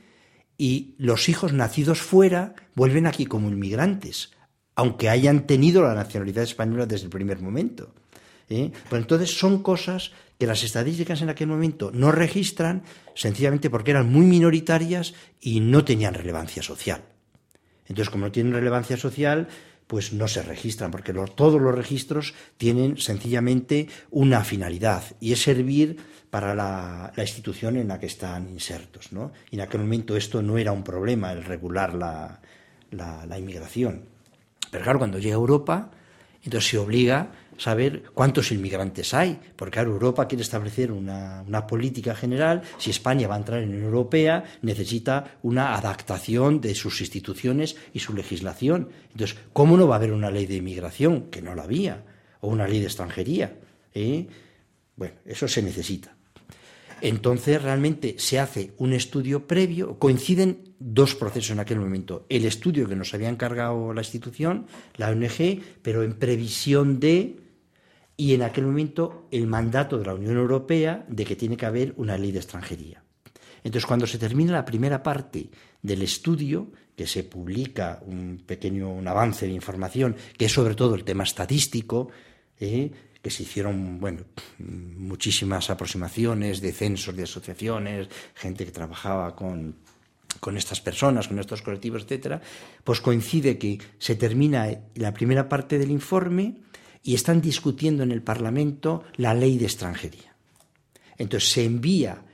y los hijos nacidos fuera vuelven aquí como inmigrantes, aunque hayan tenido la nacionalidad española desde el primer momento. ¿eh? Pues entonces son cosas que las estadísticas en aquel momento no registran, sencillamente porque eran muy minoritarias y no tenían relevancia social. Entonces, como no tienen relevancia social, pues no se registran, porque los, todos los registros tienen sencillamente una finalidad, y es servir para la, la institución en la que están insertos, ¿no? Y en aquel momento esto no era un problema, el regular la, la, la inmigración. Pero claro, cuando llega a Europa, Entonces se obliga a saber cuántos inmigrantes hay, porque claro, Europa quiere establecer una, una política general. Si España va a entrar en la Unión Europea, necesita una adaptación de sus instituciones y su legislación. Entonces, ¿cómo no va a haber una ley de inmigración? Que no la había, o una ley de extranjería, ¿eh? Bueno, eso se necesita. Entonces, realmente se hace un estudio previo, coinciden dos procesos en aquel momento. El estudio que nos había encargado la institución, la O N G, pero en previsión de, y en aquel momento el mandato de la Unión Europea de que tiene que haber una ley de extranjería. Entonces, cuando se termina la primera parte del estudio, que se publica un pequeño un avance de información, que es sobre todo el tema estadístico, ¿eh? que se hicieron, bueno, muchísimas aproximaciones de censos, de asociaciones, gente que trabajaba con, con estas personas, con estos colectivos, etcétera, pues coincide que se termina la primera parte del informe y están discutiendo en el Parlamento la ley de extranjería. Entonces se envía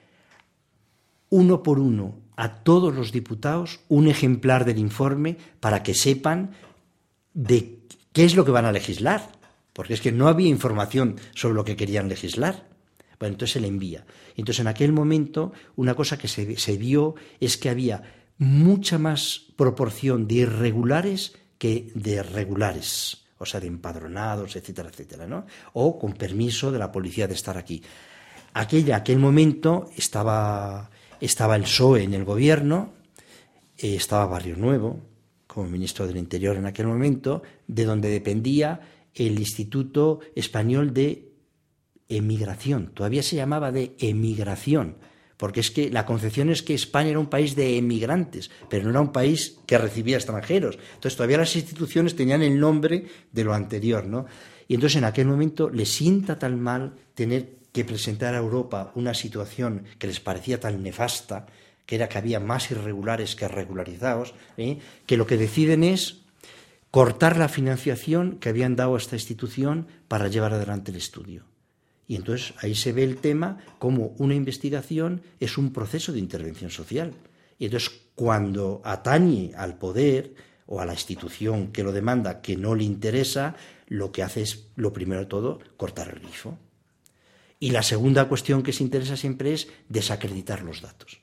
uno por uno a todos los diputados un ejemplar del informe para que sepan de qué es lo que van a legislar. Porque es que no había información sobre lo que querían legislar. Bueno, entonces se le envía. Entonces, en aquel momento, una cosa que se, se vio es que había mucha más proporción de irregulares que de regulares, o sea, de empadronados, etcétera, etcétera, ¿no? O con permiso de la policía de estar aquí. Aquella, aquel momento estaba, estaba el P S O E en el gobierno, eh, estaba Barrio Nuevo como ministro del Interior en aquel momento, de donde dependía el Instituto Español de Emigración. Todavía se llamaba de emigración, porque es que la concepción es que España era un país de emigrantes, pero no era un país que recibía extranjeros. Entonces todavía las instituciones tenían el nombre de lo anterior, ¿no? Y entonces en aquel momento les sienta tan mal tener que presentar a Europa una situación que les parecía tan nefasta, que era que había más irregulares que regularizados, ¿eh? que lo que deciden es cortar la financiación que habían dado a esta institución para llevar adelante el estudio. Y entonces ahí se ve el tema como una investigación es un proceso de intervención social. Y entonces cuando atañe al poder o a la institución que lo demanda, que no le interesa, lo que hace es, lo primero de todo, cortar el grifo. Y la segunda cuestión que se interesa siempre es desacreditar los datos.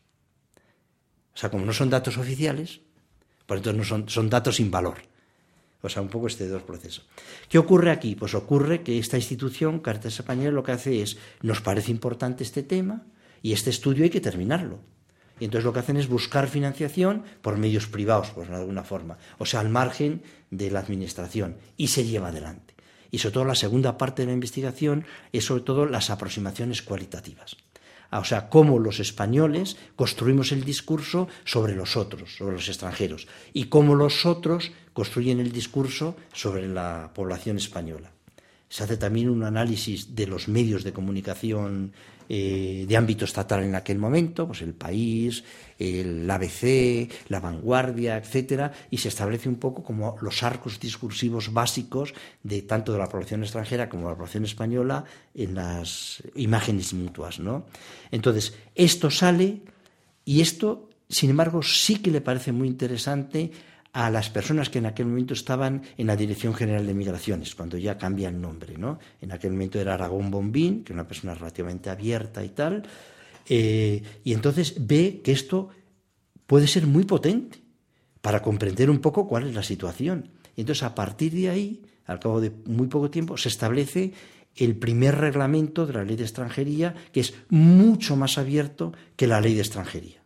O sea, como no son datos oficiales, pues entonces no son, son datos sin valor. O sea, un poco este dos procesos. ¿Qué ocurre aquí? Pues ocurre que esta institución, Cáritas Española, lo que hace es, nos parece importante este tema y este estudio hay que terminarlo. Y entonces lo que hacen es buscar financiación por medios privados, pues de alguna forma, o sea, al margen de la administración, y se lleva adelante. Y sobre todo la segunda parte de la investigación es sobre todo las aproximaciones cualitativas. O sea, cómo los españoles construimos el discurso sobre los otros, sobre los extranjeros, y cómo los otros construyen el discurso sobre la población española. Se hace también un análisis de los medios de comunicación eh, de ámbito estatal en aquel momento, pues El País, el A B C, La Vanguardia, etcétera, y se establece un poco como los arcos discursivos básicos de tanto de la población extranjera como de la población española en las imágenes mutuas, ¿no? Entonces, esto sale y esto, sin embargo, sí que le parece muy interesante a las personas que en aquel momento estaban en la Dirección General de Migraciones, cuando ya cambia el nombre, ¿no? En aquel momento era Aragón Bombín, que era una persona relativamente abierta y tal, eh, y entonces ve que esto puede ser muy potente para comprender un poco cuál es la situación. Y entonces, a partir de ahí, al cabo de muy poco tiempo, se establece el primer reglamento de la Ley de Extranjería, que es mucho más abierto que la Ley de Extranjería.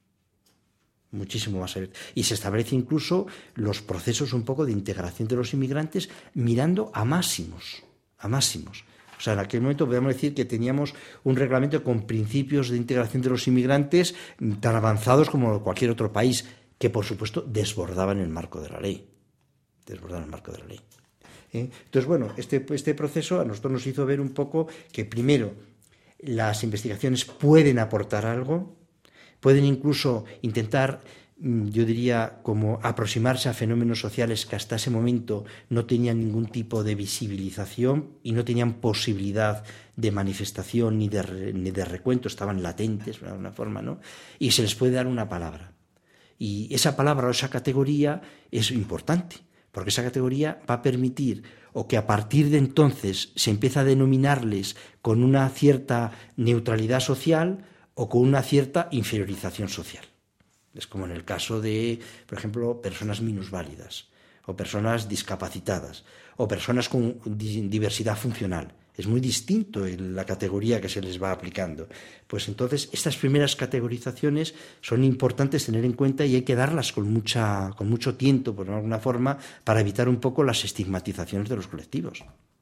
Muchísimo más abierto. Y se establece incluso los procesos un poco de integración de los inmigrantes mirando a máximos, a máximos. O sea, en aquel momento podemos decir que teníamos un reglamento con principios de integración de los inmigrantes tan avanzados como cualquier otro país, que por supuesto desbordaban el marco de la ley. Desbordaban el marco de la ley. ¿Eh? Entonces, bueno, este, este proceso a nosotros nos hizo ver un poco que primero las investigaciones pueden aportar algo, pueden incluso intentar, yo diría, como aproximarse a fenómenos sociales que hasta ese momento no tenían ningún tipo de visibilización y no tenían posibilidad de manifestación ni de, ni de recuento, estaban latentes de alguna forma, ¿no? Y se les puede dar una palabra. Y esa palabra o esa categoría es importante, porque esa categoría va a permitir o que a partir de entonces se empieza a denominarles con una cierta neutralidad social o con una cierta inferiorización social. Es como en el caso de, por ejemplo, personas minusválidas, o personas discapacitadas, o personas con diversidad funcional. Es muy distinto en la categoría que se les va aplicando. Pues entonces, estas primeras categorizaciones son importantes tener en cuenta y hay que darlas con, mucha, con mucho tiento, por alguna forma, para evitar un poco las estigmatizaciones de los colectivos.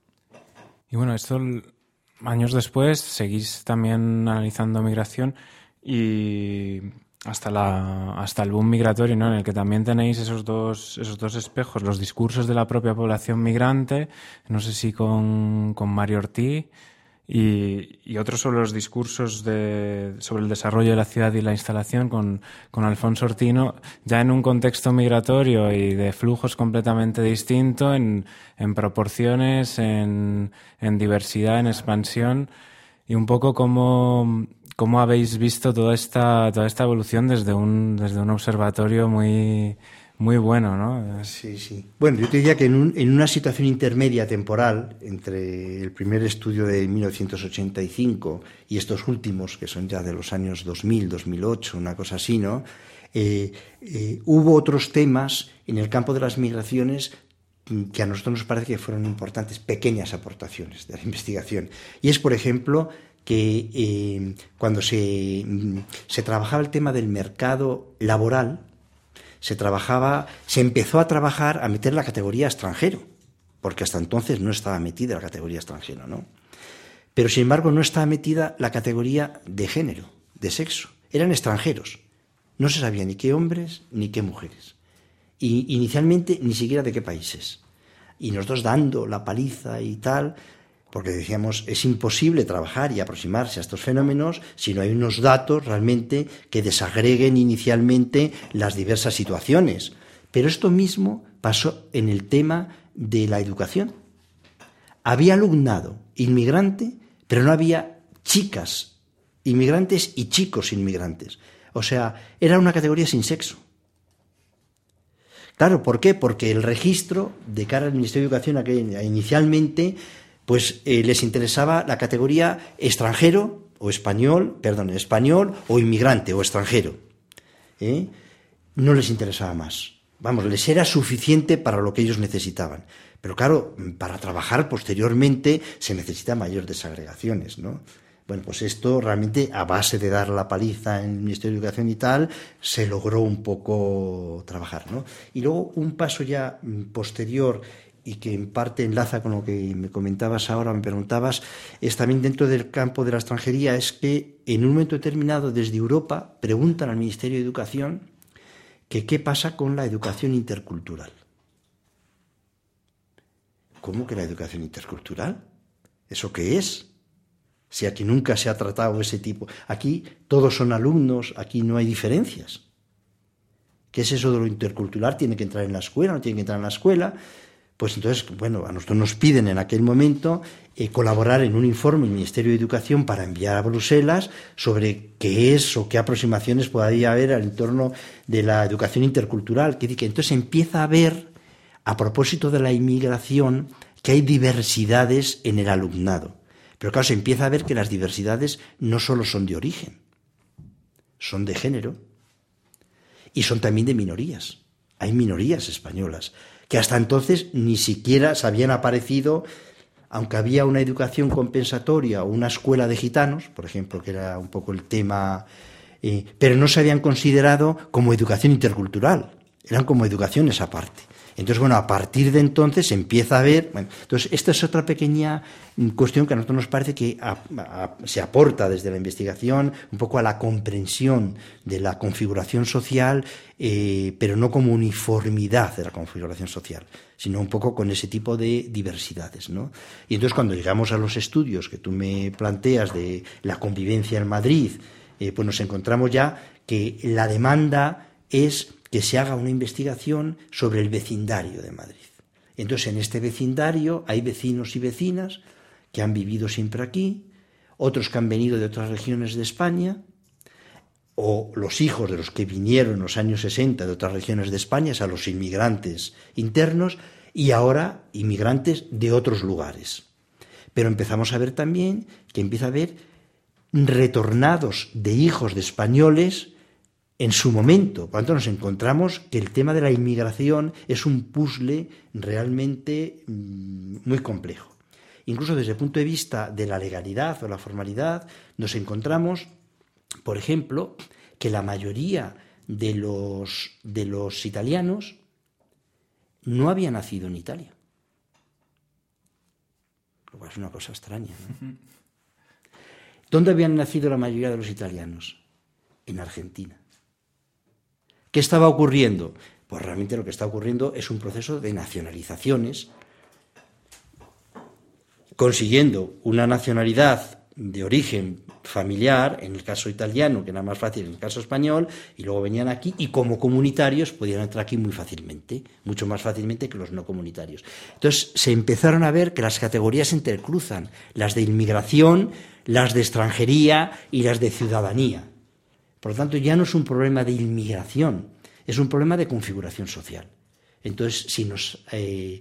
Y bueno, esto años después seguís también analizando migración y hasta la hasta el boom migratorio, ¿no? En el que también tenéis esos dos esos dos espejos, los discursos de la propia población migrante, no sé si con, con Mario Ortiz, y, y otros sobre los discursos de, sobre el desarrollo de la ciudad y la instalación con, con Alfonso Ortino, ya en un contexto migratorio y de flujos completamente distinto, en, en proporciones, en, en diversidad, en expansión, y un poco como ¿cómo habéis visto toda esta toda esta evolución desde un desde un observatorio muy muy bueno, ¿no? Sí, sí. Bueno, yo te diría que en, un, en una situación intermedia temporal entre el primer estudio de mil novecientos ochenta y cinco y estos últimos, que son ya de los años dos mil, dos mil ocho, una cosa así, ¿no? Eh, eh, hubo otros temas en el campo de las migraciones que a nosotros nos parece que fueron importantes, pequeñas aportaciones de la investigación. Y es, por ejemplo, que eh, cuando se, se trabajaba el tema del mercado laboral, se trabajaba, se empezó a trabajar, a meter la categoría extranjero, porque hasta entonces no estaba metida la categoría extranjero, ¿no? Pero sin embargo no estaba metida la categoría de género, de sexo. Eran extranjeros. No se sabía ni qué hombres ni qué mujeres. Y inicialmente ni siquiera de qué países. Y nosotros dando la paliza y tal, porque decíamos, es imposible trabajar y aproximarse a estos fenómenos si no hay unos datos realmente que desagreguen inicialmente las diversas situaciones. Pero esto mismo pasó en el tema de la educación. Había alumnado inmigrante, pero no había chicas inmigrantes y chicos inmigrantes. O sea, era una categoría sin sexo. Claro, ¿por qué? Porque el registro de cara al Ministerio de Educación aquel, inicialmente pues eh, les interesaba la categoría extranjero o español, perdón, español o inmigrante o extranjero. ¿Eh? No les interesaba más. Vamos, les era suficiente para lo que ellos necesitaban. Pero claro, para trabajar posteriormente se necesitan mayores desagregaciones, ¿no? Bueno, pues esto realmente, a base de dar la paliza en el Ministerio de Educación y tal, se logró un poco trabajar, ¿no? Y luego un paso ya posterior, y que en parte enlaza con lo que me comentabas ahora, me preguntabas, es también dentro del campo de la extranjería, es que en un momento determinado desde Europa preguntan al Ministerio de Educación que qué pasa con la educación intercultural. ¿Cómo que la educación intercultural? ¿Eso qué es? Si aquí nunca se ha tratado ese tipo. Aquí todos son alumnos, aquí no hay diferencias. ¿Qué es eso de lo intercultural? ¿Tiene que entrar en la escuela? ¿No tiene que entrar en la escuela? Pues entonces, bueno, a nosotros nos piden en aquel momento eh, colaborar en un informe del Ministerio de Educación para enviar a Bruselas sobre qué es o qué aproximaciones podría haber al entorno de la educación intercultural. Que, que entonces empieza a ver, a propósito de la inmigración, que hay diversidades en el alumnado. Pero claro, se empieza a ver que las diversidades no solo son de origen, son de género y son también de minorías. Hay minorías españolas que hasta entonces ni siquiera se habían aparecido, aunque había una educación compensatoria o una escuela de gitanos, por ejemplo, que era un poco el tema, eh, pero no se habían considerado como educación intercultural, eran como educaciones aparte. Entonces, bueno, a partir de entonces se empieza a ver... Bueno, entonces, esta es otra pequeña cuestión que a nosotros nos parece que a, a, se aporta desde la investigación un poco a la comprensión de la configuración social, eh, pero no como uniformidad de la configuración social, sino un poco con ese tipo de diversidades, ¿no? Y entonces, cuando llegamos a los estudios que tú me planteas de la convivencia en Madrid, eh, pues nos encontramos ya que la demanda es que se haga una investigación sobre el vecindario de Madrid. Entonces, en este vecindario hay vecinos y vecinas que han vivido siempre aquí, otros que han venido de otras regiones de España, o los hijos de los que vinieron en los años sesenta de otras regiones de España, o sea, los inmigrantes internos, y ahora inmigrantes de otros lugares. Pero empezamos a ver también que empieza a haber retornados de hijos de españoles en su momento. Por lo tanto, nos encontramos que el tema de la inmigración es un puzzle realmente muy complejo. Incluso desde el punto de vista de la legalidad o la formalidad, nos encontramos, por ejemplo, que la mayoría de los, de los italianos no había nacido en Italia. Lo cual es una cosa extraña, ¿no? ¿Dónde habían nacido la mayoría de los italianos? En Argentina. ¿Qué estaba ocurriendo? Pues realmente lo que está ocurriendo es un proceso de nacionalizaciones, consiguiendo una nacionalidad de origen familiar, en el caso italiano, que era más fácil en el caso español, y luego venían aquí y como comunitarios podían entrar aquí muy fácilmente, mucho más fácilmente que los no comunitarios. Entonces se empezaron a ver que las categorías se intercruzan, las de inmigración, las de extranjería y las de ciudadanía. Por lo tanto, ya no es un problema de inmigración, es un problema de configuración social. Entonces, si nos eh,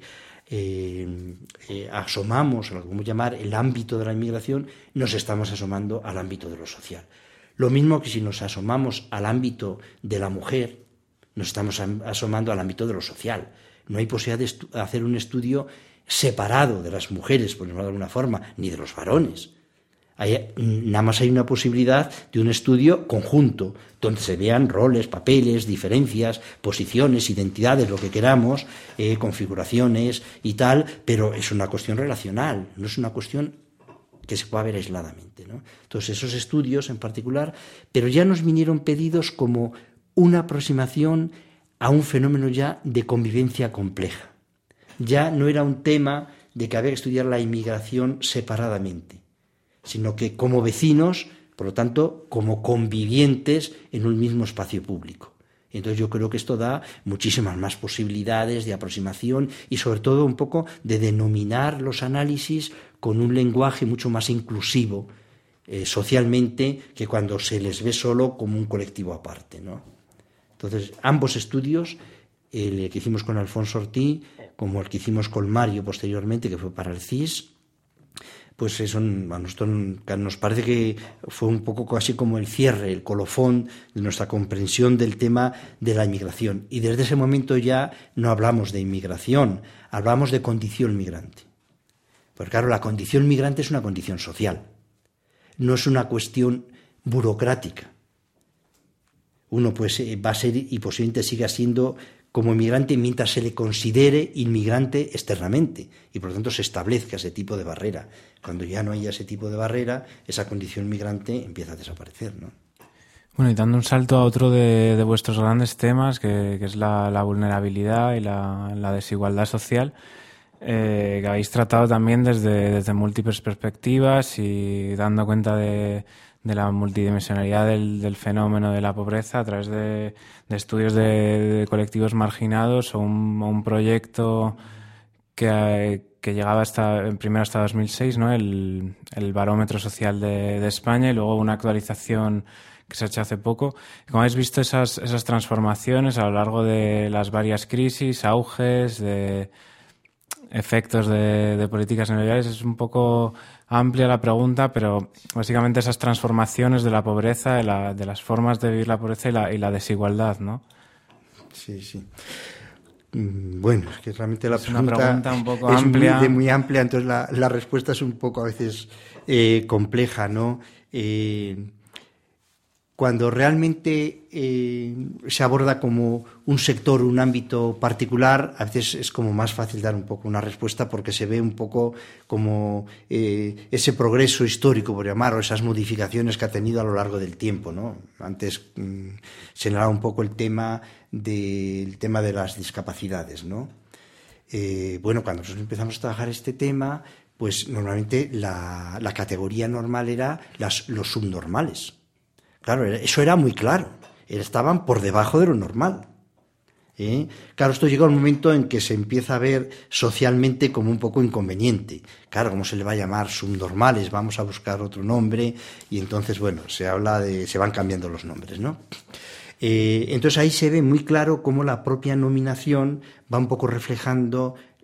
eh, eh, asomamos a lo que podemos llamar el ámbito de la inmigración, nos estamos asomando al ámbito de lo social. Lo mismo que si nos asomamos al ámbito de la mujer, nos estamos asomando al ámbito de lo social. No hay posibilidad de hacer un estudio separado de las mujeres, por llamarlo de alguna forma, ni de los varones. Hay, nada más hay una posibilidad de un estudio conjunto, donde se vean roles, papeles, diferencias, posiciones, identidades, lo que queramos, eh, configuraciones y tal, pero es una cuestión relacional, no es una cuestión que se pueda ver aisladamente, ¿no? Entonces, esos estudios en particular, pero ya nos vinieron pedidos como una aproximación a un fenómeno ya de convivencia compleja. Ya no era un tema de que había que estudiar la inmigración separadamente, sino que como vecinos, por lo tanto, como convivientes en un mismo espacio público. Entonces yo creo que esto da muchísimas más posibilidades de aproximación y sobre todo un poco de denominar los análisis con un lenguaje mucho más inclusivo eh, socialmente que cuando se les ve solo como un colectivo aparte, ¿no? Entonces, ambos estudios, el que hicimos con Alfonso Ortí, como el que hicimos con Mario posteriormente, que fue para el C I S, pues eso, a nosotros nos parece que fue un poco casi como el cierre, el colofón de nuestra comprensión del tema de la inmigración. Y desde ese momento ya no hablamos de inmigración, hablamos de condición migrante. Porque claro, la condición migrante es una condición social, no es una cuestión burocrática. Uno pues va a ser y posiblemente siga siendo como inmigrante mientras se le considere inmigrante externamente y por lo tanto se establezca ese tipo de barrera. Cuando ya no haya ese tipo de barrera, esa condición migrante empieza a desaparecer, ¿no? Bueno, y dando un salto a otro de, de vuestros grandes temas, que, que es la, la vulnerabilidad y la, la desigualdad social, eh, que habéis tratado también desde, desde múltiples perspectivas y dando cuenta de, de la multidimensionalidad del, del fenómeno de la pobreza a través de, de estudios de, de colectivos marginados o un, un proyecto que, que llegaba hasta primero hasta dos mil seis, ¿no? El, el barómetro social de, de España, y luego una actualización que se ha hecho hace poco. ¿Cómo habéis visto esas, esas transformaciones a lo largo de las varias crisis, auges, de efectos de, de políticas neoliberales? Es un poco amplia la pregunta, pero básicamente esas transformaciones de la pobreza, de, la, de las formas de vivir la pobreza y la, y la desigualdad, ¿no? Sí, sí. Bueno, es que realmente la es pregunta, una pregunta un poco es amplia. Muy, de muy amplia, entonces la, la respuesta es un poco a veces eh, compleja, ¿no? Eh, cuando realmente eh, se aborda como un sector, un ámbito particular, a veces es como más fácil dar un poco una respuesta porque se ve un poco como eh, ese progreso histórico, por llamarlo, esas modificaciones que ha tenido a lo largo del tiempo, ¿no? Antes mmm, señalaba un poco el tema del tema de las discapacidades, ¿no? Eh, bueno, cuando nosotros empezamos a trabajar este tema, pues normalmente la, la categoría normal era las, los subnormales. Claro, eso era muy claro, estaban por debajo de lo normal. ¿eh? Claro, esto llega a un momento en que se empieza a ver socialmente como un poco inconveniente. Claro, ¿cómo se le va a llamar? Subnormales, vamos a buscar otro nombre, y entonces, bueno, se habla de, se van cambiando los nombres, ¿no? Eh, entonces ahí se ve muy claro cómo la propia nominación va un poco reflejando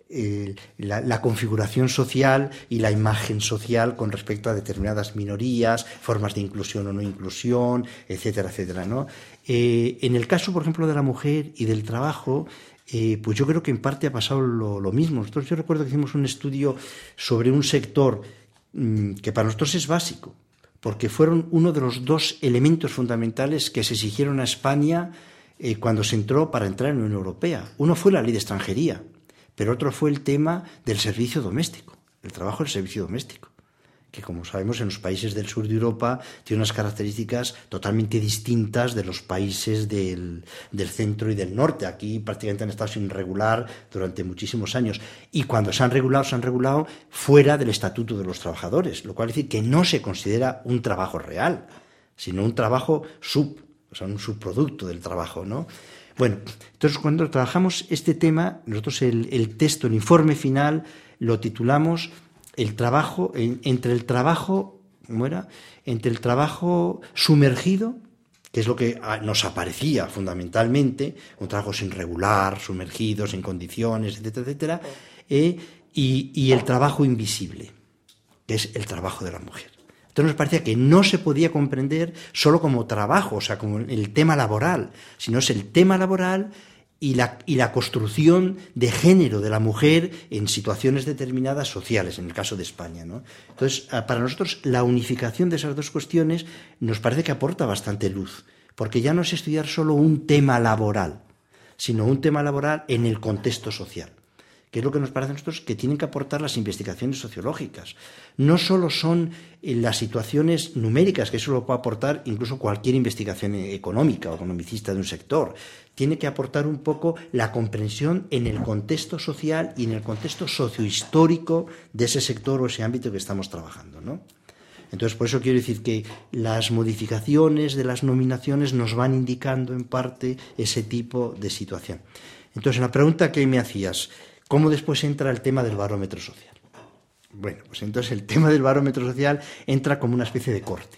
eh, la, la configuración social y la imagen social con respecto a determinadas minorías, formas de inclusión o no inclusión, etcétera, etcétera, ¿no? Eh, en el caso, por ejemplo, de la mujer y del trabajo, eh, pues yo creo que en parte ha pasado lo, lo mismo. Nosotros, yo recuerdo que hicimos un estudio sobre un sector mmm, que para nosotros es básico, porque fueron uno de los dos elementos fundamentales que se exigieron a España eh, cuando se entró para entrar en la Unión Europea. Uno fue la ley de extranjería, pero otro fue el tema del servicio doméstico, el trabajo del servicio doméstico, que como sabemos en los países del sur de Europa tiene unas características totalmente distintas de los países del, del centro y del norte. Aquí prácticamente han estado sin regular durante muchísimos años, y cuando se han regulado, se han regulado fuera del Estatuto de los Trabajadores, lo cual es decir que no se considera un trabajo real, sino un trabajo sub, o sea, un subproducto del trabajo, ¿no? Bueno, entonces cuando trabajamos este tema, nosotros el, el texto, el informe final, lo titulamos el trabajo, en, entre el trabajo, ¿cómo era? Entre el trabajo sumergido, que es lo que nos aparecía fundamentalmente, un trabajo sin regular, sumergido, sin condiciones, etcétera, etcétera, eh, y, y el trabajo invisible, que es el trabajo de la mujer. Entonces nos parecía que no se podía comprender solo como trabajo, o sea, como el tema laboral, sino es el tema laboral y la, y la construcción de género de la mujer en situaciones determinadas sociales, en el caso de España, ¿no? Entonces, para nosotros, la unificación de esas dos cuestiones nos parece que aporta bastante luz, porque ya no es estudiar solo un tema laboral, sino un tema laboral en el contexto social, que es lo que nos parece a nosotros que tienen que aportar las investigaciones sociológicas. No solo son las situaciones numéricas, que eso lo puede aportar incluso cualquier investigación económica o economicista de un sector. Tiene que aportar un poco la comprensión en el contexto social y en el contexto sociohistórico de ese sector o ese ámbito que estamos trabajando, ¿no? Entonces, por eso quiero decir que las modificaciones de las nominaciones nos van indicando en parte ese tipo de situación. Entonces, la pregunta que me hacías, ¿cómo después entra el tema del barómetro social? Bueno, pues entonces el tema del barómetro social entra como una especie de corte,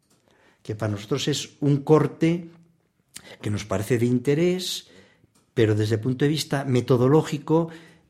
que para nosotros es un corte que nos parece de interés, pero desde el punto de vista metodológico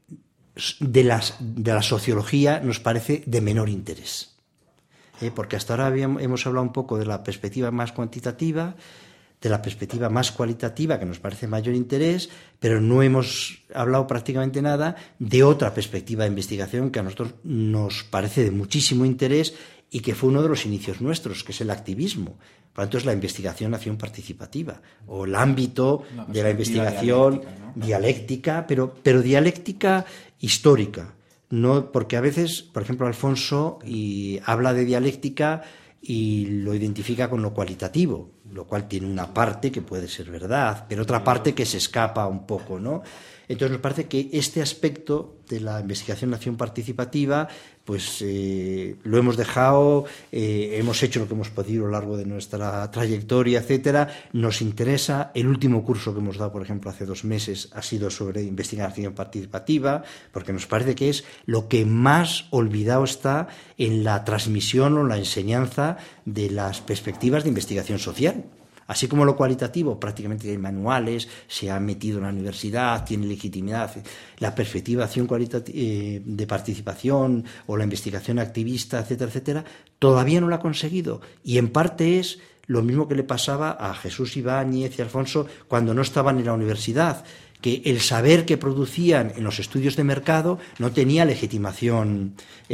de, las, de la sociología nos parece de menor interés. ¿Eh? Porque hasta ahora habíamos, hemos hablado un poco de la perspectiva más cuantitativa, de la perspectiva más cualitativa, que nos parece mayor interés, pero no hemos hablado prácticamente nada de otra perspectiva de investigación que a nosotros nos parece de muchísimo interés y que fue uno de los inicios nuestros, que es el activismo. Por lo tanto, es la investigación acción participativa, o el ámbito de la investigación dialéctica, ¿no? dialéctica pero, pero dialéctica histórica. No, porque a veces, por ejemplo, Alfonso y habla de dialéctica y lo identifica con lo cualitativo, lo cual tiene una parte que puede ser verdad, pero otra parte que se escapa un poco, ¿no? Entonces nos parece que este aspecto de la investigación acción participativa, pues eh, lo hemos dejado, eh, hemos hecho lo que hemos podido a lo largo de nuestra trayectoria, etcétera. Nos interesa. El último curso que hemos dado, por ejemplo, hace dos meses, ha sido sobre investigación participativa, porque nos parece que es lo que más olvidado está en la transmisión o la enseñanza de las perspectivas de investigación social. Así como lo cualitativo, prácticamente hay manuales, se ha metido en la universidad, tiene legitimidad. La perspectiva de acción eh, de participación o la investigación activista, etcétera, etcétera, todavía no lo ha conseguido. Y en parte es lo mismo que le pasaba a Jesús Ibáñez y Alfonso cuando no estaban en la universidad, que el saber que producían en los estudios de mercado no tenía legitimación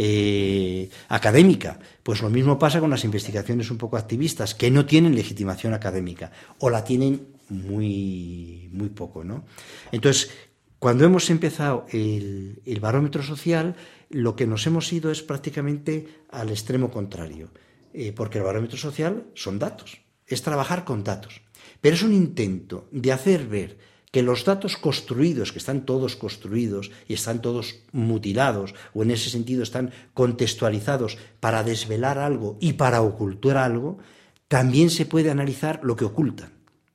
eh, académica. Pues lo mismo pasa con las investigaciones un poco activistas, que no tienen legitimación académica, o la tienen muy, muy poco, ¿no? Entonces, cuando hemos empezado el, el barómetro social, lo que nos hemos ido es prácticamente al extremo contrario, eh, porque el barómetro social son datos, es trabajar con datos, pero es un intento de hacer ver que los datos construidos, que están todos construidos y están todos mutilados, o en ese sentido están contextualizados para desvelar algo y para ocultar algo, también se puede analizar lo que ocultan.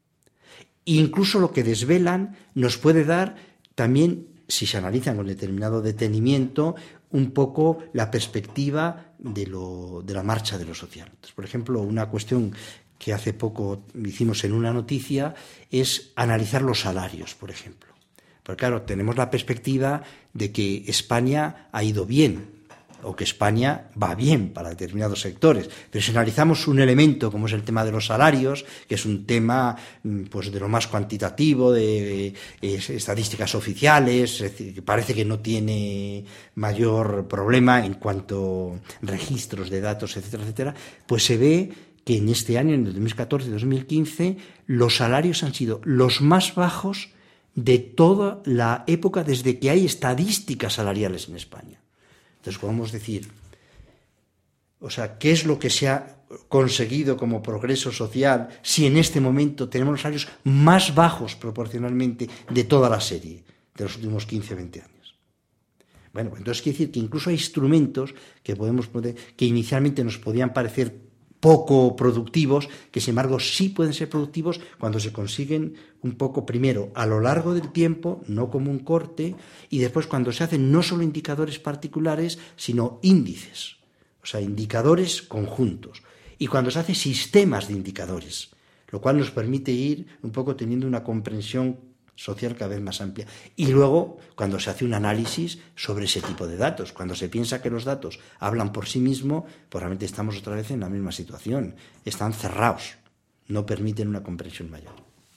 Incluso lo que desvelan nos puede dar también, si se analizan con determinado detenimiento, un poco la perspectiva de, lo, de la marcha de lo social. Entonces, por ejemplo, una cuestión que hace poco hicimos en una noticia es analizar los salarios, por ejemplo. Porque claro, tenemos la perspectiva de que España ha ido bien, o que España va bien para determinados sectores. Pero si analizamos un elemento como es el tema de los salarios, que es un tema pues de lo más cuantitativo, de, de, de estadísticas oficiales, es decir, que parece que no tiene mayor problema en cuanto a registros de datos, etcétera, etcétera, pues se ve que en este año, en el dos mil catorce y dos mil quince, los salarios han sido los más bajos de toda la época desde que hay estadísticas salariales en España. Entonces podemos decir, o sea, ¿qué es lo que se ha conseguido como progreso social si en este momento tenemos los salarios más bajos proporcionalmente de toda la serie de los últimos quince o veinte años? Bueno, pues entonces quiere decir que incluso hay instrumentos que podemos poner, que inicialmente nos podían parecer poco productivos, que sin embargo sí pueden ser productivos cuando se consiguen un poco, primero, a lo largo del tiempo, no como un corte, y después cuando se hacen no solo indicadores particulares, sino índices, o sea, indicadores conjuntos, y cuando se hacen sistemas de indicadores, lo cual nos permite ir un poco teniendo una comprensión social cada vez más amplia. Y luego, cuando se hace un análisis sobre ese tipo de datos, cuando se piensa que los datos hablan por sí mismos, pues realmente estamos otra vez en la misma situación. Están cerrados, no permiten una comprensión mayor.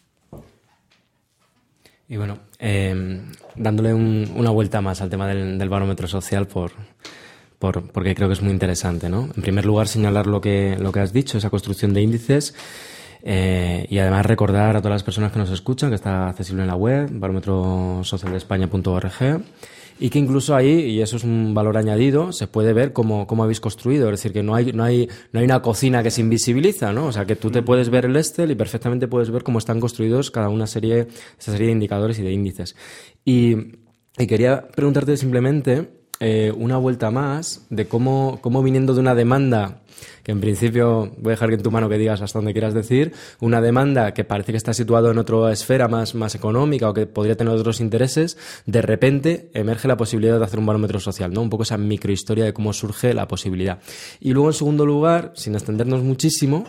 Y bueno, eh, dándole un, una vuelta más al tema del, del barómetro social, por, por, porque creo que es muy interesante, ¿no? En primer lugar, señalar lo que, lo que has dicho, esa construcción de índices. Eh, y además recordar a todas las personas que nos escuchan que está accesible en la web, barómetro social de españa punto org, y que incluso ahí, y eso es un valor añadido, se puede ver cómo, cómo habéis construido. Es decir, que no hay, no hay, no hay una cocina que se invisibiliza, ¿no? O sea, que tú te puedes ver el Excel y perfectamente puedes ver cómo están construidos cada una serie, esa serie de indicadores y de índices. Y, y quería preguntarte simplemente eh, una vuelta más de cómo, cómo viniendo de una demanda que en principio voy a dejar en tu mano que digas hasta donde quieras decir, una demanda que parece que está situada en otra esfera más, más económica o que podría tener otros intereses, de repente emerge la posibilidad de hacer un barómetro social, ¿no? Un poco esa microhistoria de cómo surge la posibilidad. Y luego, en segundo lugar, sin extendernos muchísimo,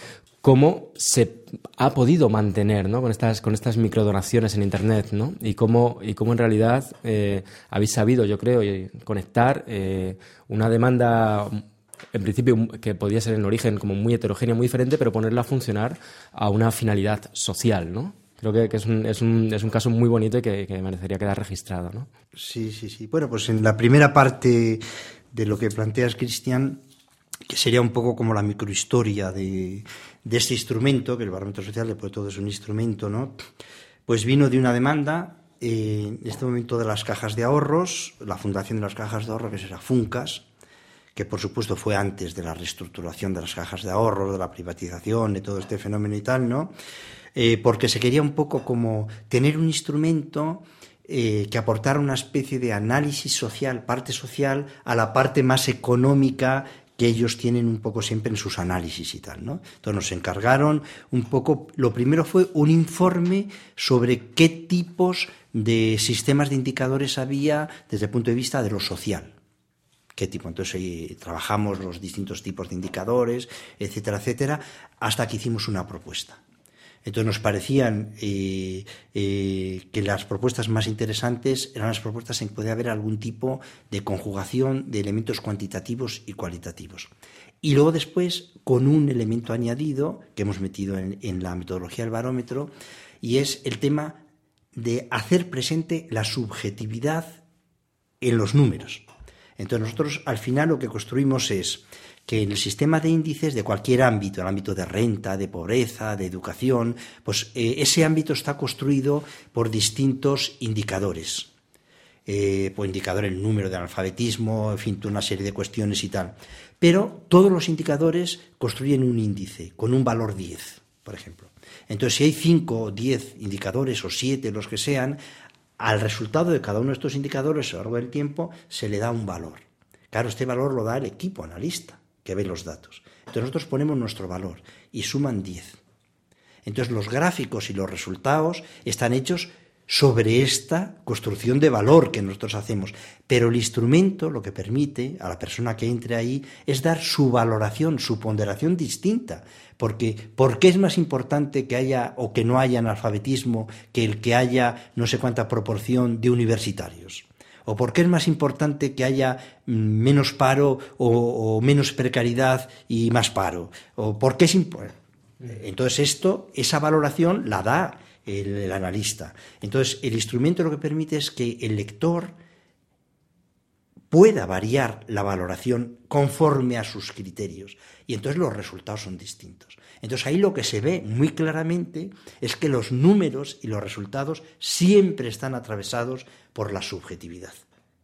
cómo se ha podido mantener, ¿no? con estas con estas microdonaciones en Internet, ¿no? Y cómo, y cómo en realidad eh, habéis sabido, yo creo, conectar eh, una demanda, en principio, que podía ser en origen como muy heterogénea, muy diferente, pero ponerla a funcionar a una finalidad social, ¿no? Creo que, que es, un, es, un, es un caso muy bonito y que, que merecería quedar registrado, ¿no? Sí, sí, sí. Bueno, pues en la primera parte de lo que planteas, Cristian, que sería un poco como la microhistoria de, de este instrumento, que el barómetro social, después de todo es un instrumento, ¿no? Pues vino de una demanda, eh, en este momento de las cajas de ahorros, la fundación de las cajas de ahorro, que será Funcas, que por supuesto fue antes de la reestructuración de las cajas de ahorros, de la privatización, de todo este fenómeno y tal, ¿no? Eh, porque se quería un poco como tener un instrumento eh, que aportara una especie de análisis social, parte social, a la parte más económica que ellos tienen un poco siempre en sus análisis y tal, ¿no? Entonces nos encargaron un poco, lo primero fue un informe sobre qué tipos de sistemas de indicadores había desde el punto de vista de lo social. ¿Qué tipo? Entonces ahí trabajamos los distintos tipos de indicadores, etcétera, etcétera, hasta que hicimos una propuesta. Entonces nos parecían eh, eh, que las propuestas más interesantes eran las propuestas en que podía haber algún tipo de conjugación de elementos cuantitativos y cualitativos. Y luego después, con un elemento añadido que hemos metido en, en la metodología del barómetro, y es el tema de hacer presente la subjetividad en los números. Entonces nosotros al final lo que construimos es que en el sistema de índices de cualquier ámbito, el ámbito de renta, de pobreza, de educación, pues eh, ese ámbito está construido por distintos indicadores. Eh, por indicador el número de analfabetismo, en fin, una serie de cuestiones y tal. Pero todos los indicadores construyen un índice con un valor diez, por ejemplo. Entonces, si hay cinco o diez indicadores o siete, los que sean, al resultado de cada uno de estos indicadores a lo largo del tiempo se le da un valor. Claro, este valor lo da el equipo analista que ve los datos. Entonces nosotros ponemos nuestro valor y suman diez. Entonces los gráficos y los resultados están hechos sobre esta construcción de valor que nosotros hacemos. Pero el instrumento lo que permite a la persona que entre ahí es dar su valoración, su ponderación distinta. Porque ¿por qué es más importante que haya o que no haya analfabetismo que el que haya no sé cuánta proporción de universitarios? ¿O por qué es más importante que haya menos paro o, o menos precariedad y más paro? ¿O por qué es importante? Entonces esto, esa valoración la da el, el analista. Entonces el instrumento lo que permite es que el lector pueda variar la valoración conforme a sus criterios y entonces los resultados son distintos. Entonces ahí lo que se ve muy claramente es que los números y los resultados siempre están atravesados por la subjetividad.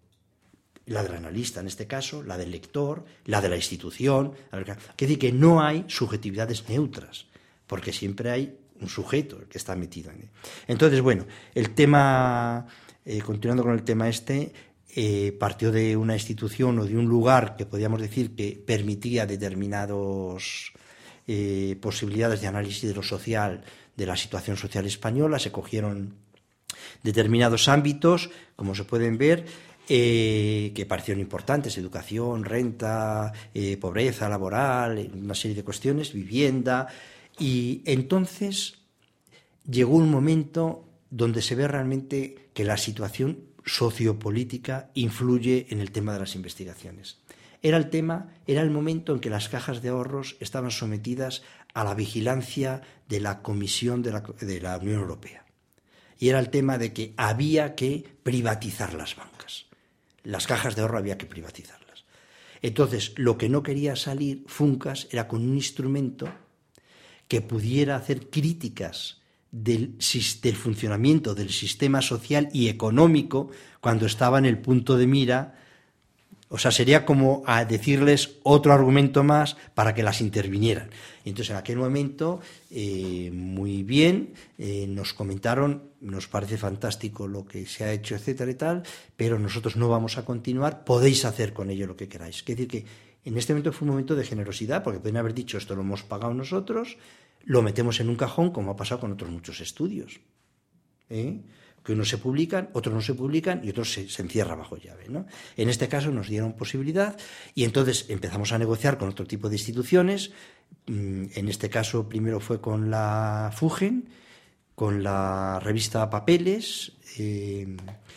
La del analista en este caso, la del lector, la de la institución. Quiere decir que no hay subjetividades neutras, porque siempre hay un sujeto que está metido en él. Entonces, bueno, el tema, eh, continuando con el tema este, eh, partió de una institución o de un lugar que podríamos decir que permitía determinadas eh, posibilidades de análisis de lo social, de la situación social española. Se cogieron determinados ámbitos, como se pueden ver, Eh, que parecieron importantes: educación, renta, eh, pobreza laboral, una serie de cuestiones, vivienda. Y entonces llegó un momento donde se ve realmente que la situación sociopolítica influye en el tema de las investigaciones. Era el tema, era el momento en que las cajas de ahorros estaban sometidas a la vigilancia de la Comisión de la, de la Unión Europea. Y era el tema de que había que privatizar las bancas. Las cajas de ahorro había que privatizarlas. Entonces, lo que no quería salir Funcas era con un instrumento que pudiera hacer críticas del, del funcionamiento del sistema social y económico cuando estaba en el punto de mira. O sea, sería como a decirles otro argumento más para que las intervinieran. Y entonces, en aquel momento, eh, muy bien, eh, nos comentaron, nos parece fantástico lo que se ha hecho, etcétera y tal, pero nosotros no vamos a continuar, podéis hacer con ello lo que queráis. Es decir, que en este momento fue un momento de generosidad, porque pueden haber dicho, esto lo hemos pagado nosotros, lo metemos en un cajón, como ha pasado con otros muchos estudios. ¿Eh? Que unos se publican, otros no se publican y otros se, se encierra bajo llave, ¿no? En este caso nos dieron posibilidad y entonces empezamos a negociar con otro tipo de instituciones. En este caso primero fue con la FUGEN, con la revista Papeles eh,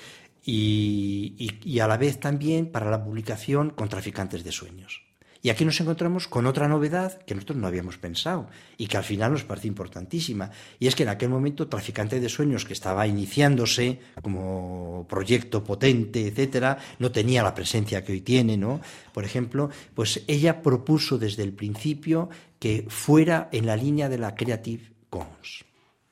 y, y, y a la vez también para la publicación con Traficantes de Sueños. Y aquí nos encontramos con otra novedad que nosotros no habíamos pensado y que al final nos parece importantísima. Y es que en aquel momento Traficante de Sueños, que estaba iniciándose como proyecto potente, etcétera, no tenía la presencia que hoy tiene, ¿no? Por ejemplo, pues ella propuso desde el principio que fuera en la línea de la Creative Commons.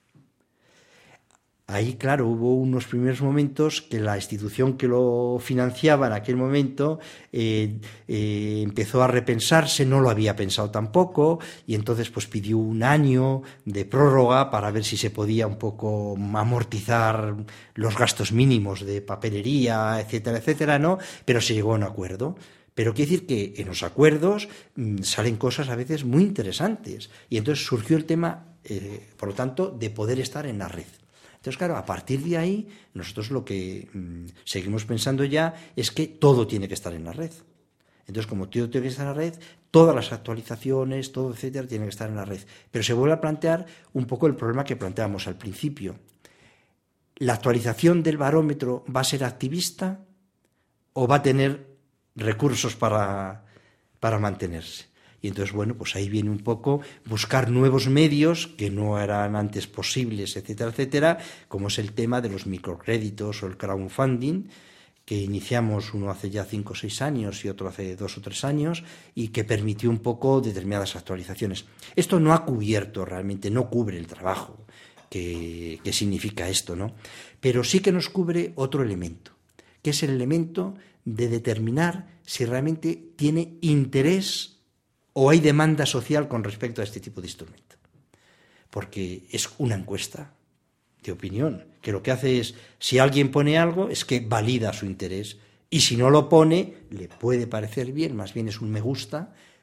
Ahí, claro, hubo unos primeros momentos que la institución que lo financiaba en aquel momento eh, eh, empezó a repensarse, no lo había pensado tampoco, y entonces pues pidió un año de prórroga para ver si se podía un poco amortizar los gastos mínimos de papelería, etcétera, etcétera, ¿no? Pero se llegó a un acuerdo. Pero quiere decir que en los acuerdos mmm, salen cosas a veces muy interesantes, y entonces surgió el tema, eh, por lo tanto, de poder estar en la red. Entonces, claro, a partir de ahí, nosotros lo que mmm, seguimos pensando ya es que todo tiene que estar en la red. Entonces, como todo tiene que estar en la red, todas las actualizaciones, todo, etcétera, tiene que estar en la red. Pero se vuelve a plantear un poco el problema que planteábamos al principio. ¿La actualización del barómetro va a ser activista o va a tener recursos para, para mantenerse? Y entonces, bueno, pues ahí viene un poco buscar nuevos medios que no eran antes posibles, etcétera, etcétera, como es el tema de los microcréditos o el crowdfunding, que iniciamos uno hace ya cinco o seis años y otro hace dos o tres años, y que permitió un poco determinadas actualizaciones. Esto no ha cubierto realmente, no cubre el trabajo que, que significa esto, ¿no? Pero sí que nos cubre otro elemento, que es el elemento de determinar si realmente tiene interés o hay demanda social con respecto a este tipo de instrumento. Porque es una encuesta de opinión, que lo que hace es, si alguien pone algo, es que valida su interés, y si no lo pone, le puede parecer bien, más bien es un me gusta,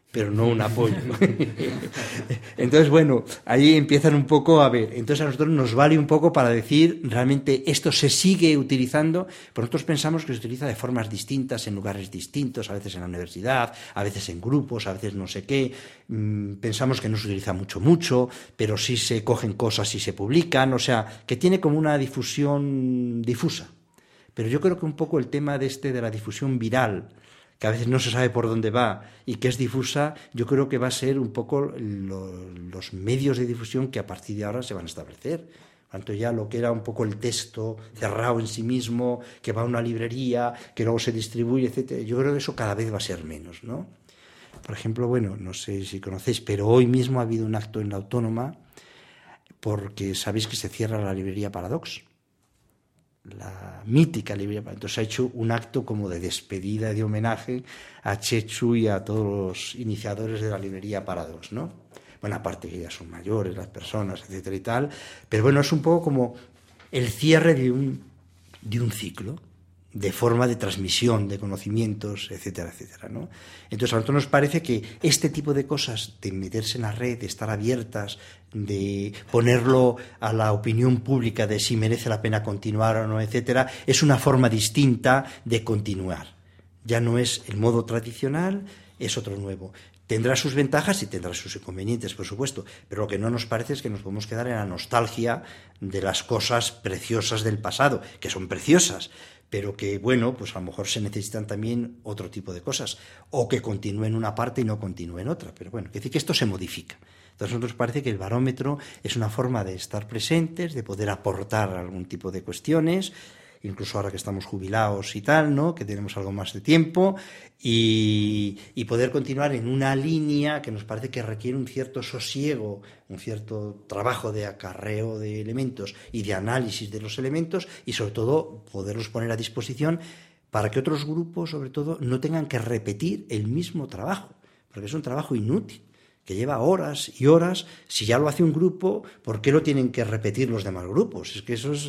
pero no un apoyo. Entonces, bueno, ahí empiezan un poco a ver. Entonces a nosotros nos vale un poco para decir, realmente esto se sigue utilizando, pero nosotros pensamos que se utiliza de formas distintas, en lugares distintos, a veces en la universidad, a veces en grupos, a veces no sé qué. Pensamos que no se utiliza mucho, mucho, pero sí se cogen cosas y se publican, o sea, que tiene como una difusión difusa. Pero yo creo que un poco el tema de este de la difusión viral, que a veces no se sabe por dónde va y que es difusa, yo creo que va a ser un poco lo, los medios de difusión que a partir de ahora se van a establecer. Tanto ya lo que era un poco el texto cerrado en sí mismo, que va a una librería, que luego se distribuye, etcétera. Yo creo que eso cada vez va a ser menos, ¿no? Por ejemplo, bueno, no sé si conocéis, pero hoy mismo ha habido un acto en la Autónoma porque sabéis que se cierra la librería Paradox, la mítica librería Paradox. Entonces ha hecho un acto como de despedida, de homenaje a Chechu y a todos los iniciadores de la librería Paradox, ¿no? Bueno, aparte que ya son mayores las personas, etcétera y tal, pero bueno, es un poco como el cierre de un, de un ciclo, de forma de transmisión de conocimientos, etcétera, etcétera, ¿no? Entonces a nosotros nos parece que este tipo de cosas, de meterse en la red, de estar abiertas, de ponerlo a la opinión pública de si merece la pena continuar o no, etcétera, es una forma distinta de continuar. Ya no es el modo tradicional, es otro nuevo. Tendrá sus ventajas y tendrá sus inconvenientes, por supuesto, pero lo que no nos parece es que nos podemos quedar en la nostalgia de las cosas preciosas del pasado, que son preciosas, pero que, bueno, pues a lo mejor se necesitan también otro tipo de cosas, o que continúe en una parte y no continúe en otra, pero bueno, quiere decir que esto se modifica. Entonces a nosotros parece que el barómetro es una forma de estar presentes, de poder aportar algún tipo de cuestiones, incluso ahora que estamos jubilados y tal, ¿no?, que tenemos algo más de tiempo, y, y poder continuar en una línea que nos parece que requiere un cierto sosiego, un cierto trabajo de acarreo de elementos y de análisis de los elementos, y sobre todo poderlos poner a disposición para que otros grupos, sobre todo, no tengan que repetir el mismo trabajo, porque es un trabajo inútil, que lleva horas y horas. Si ya lo hace un grupo, ¿por qué lo tienen que repetir los demás grupos? Es que eso es,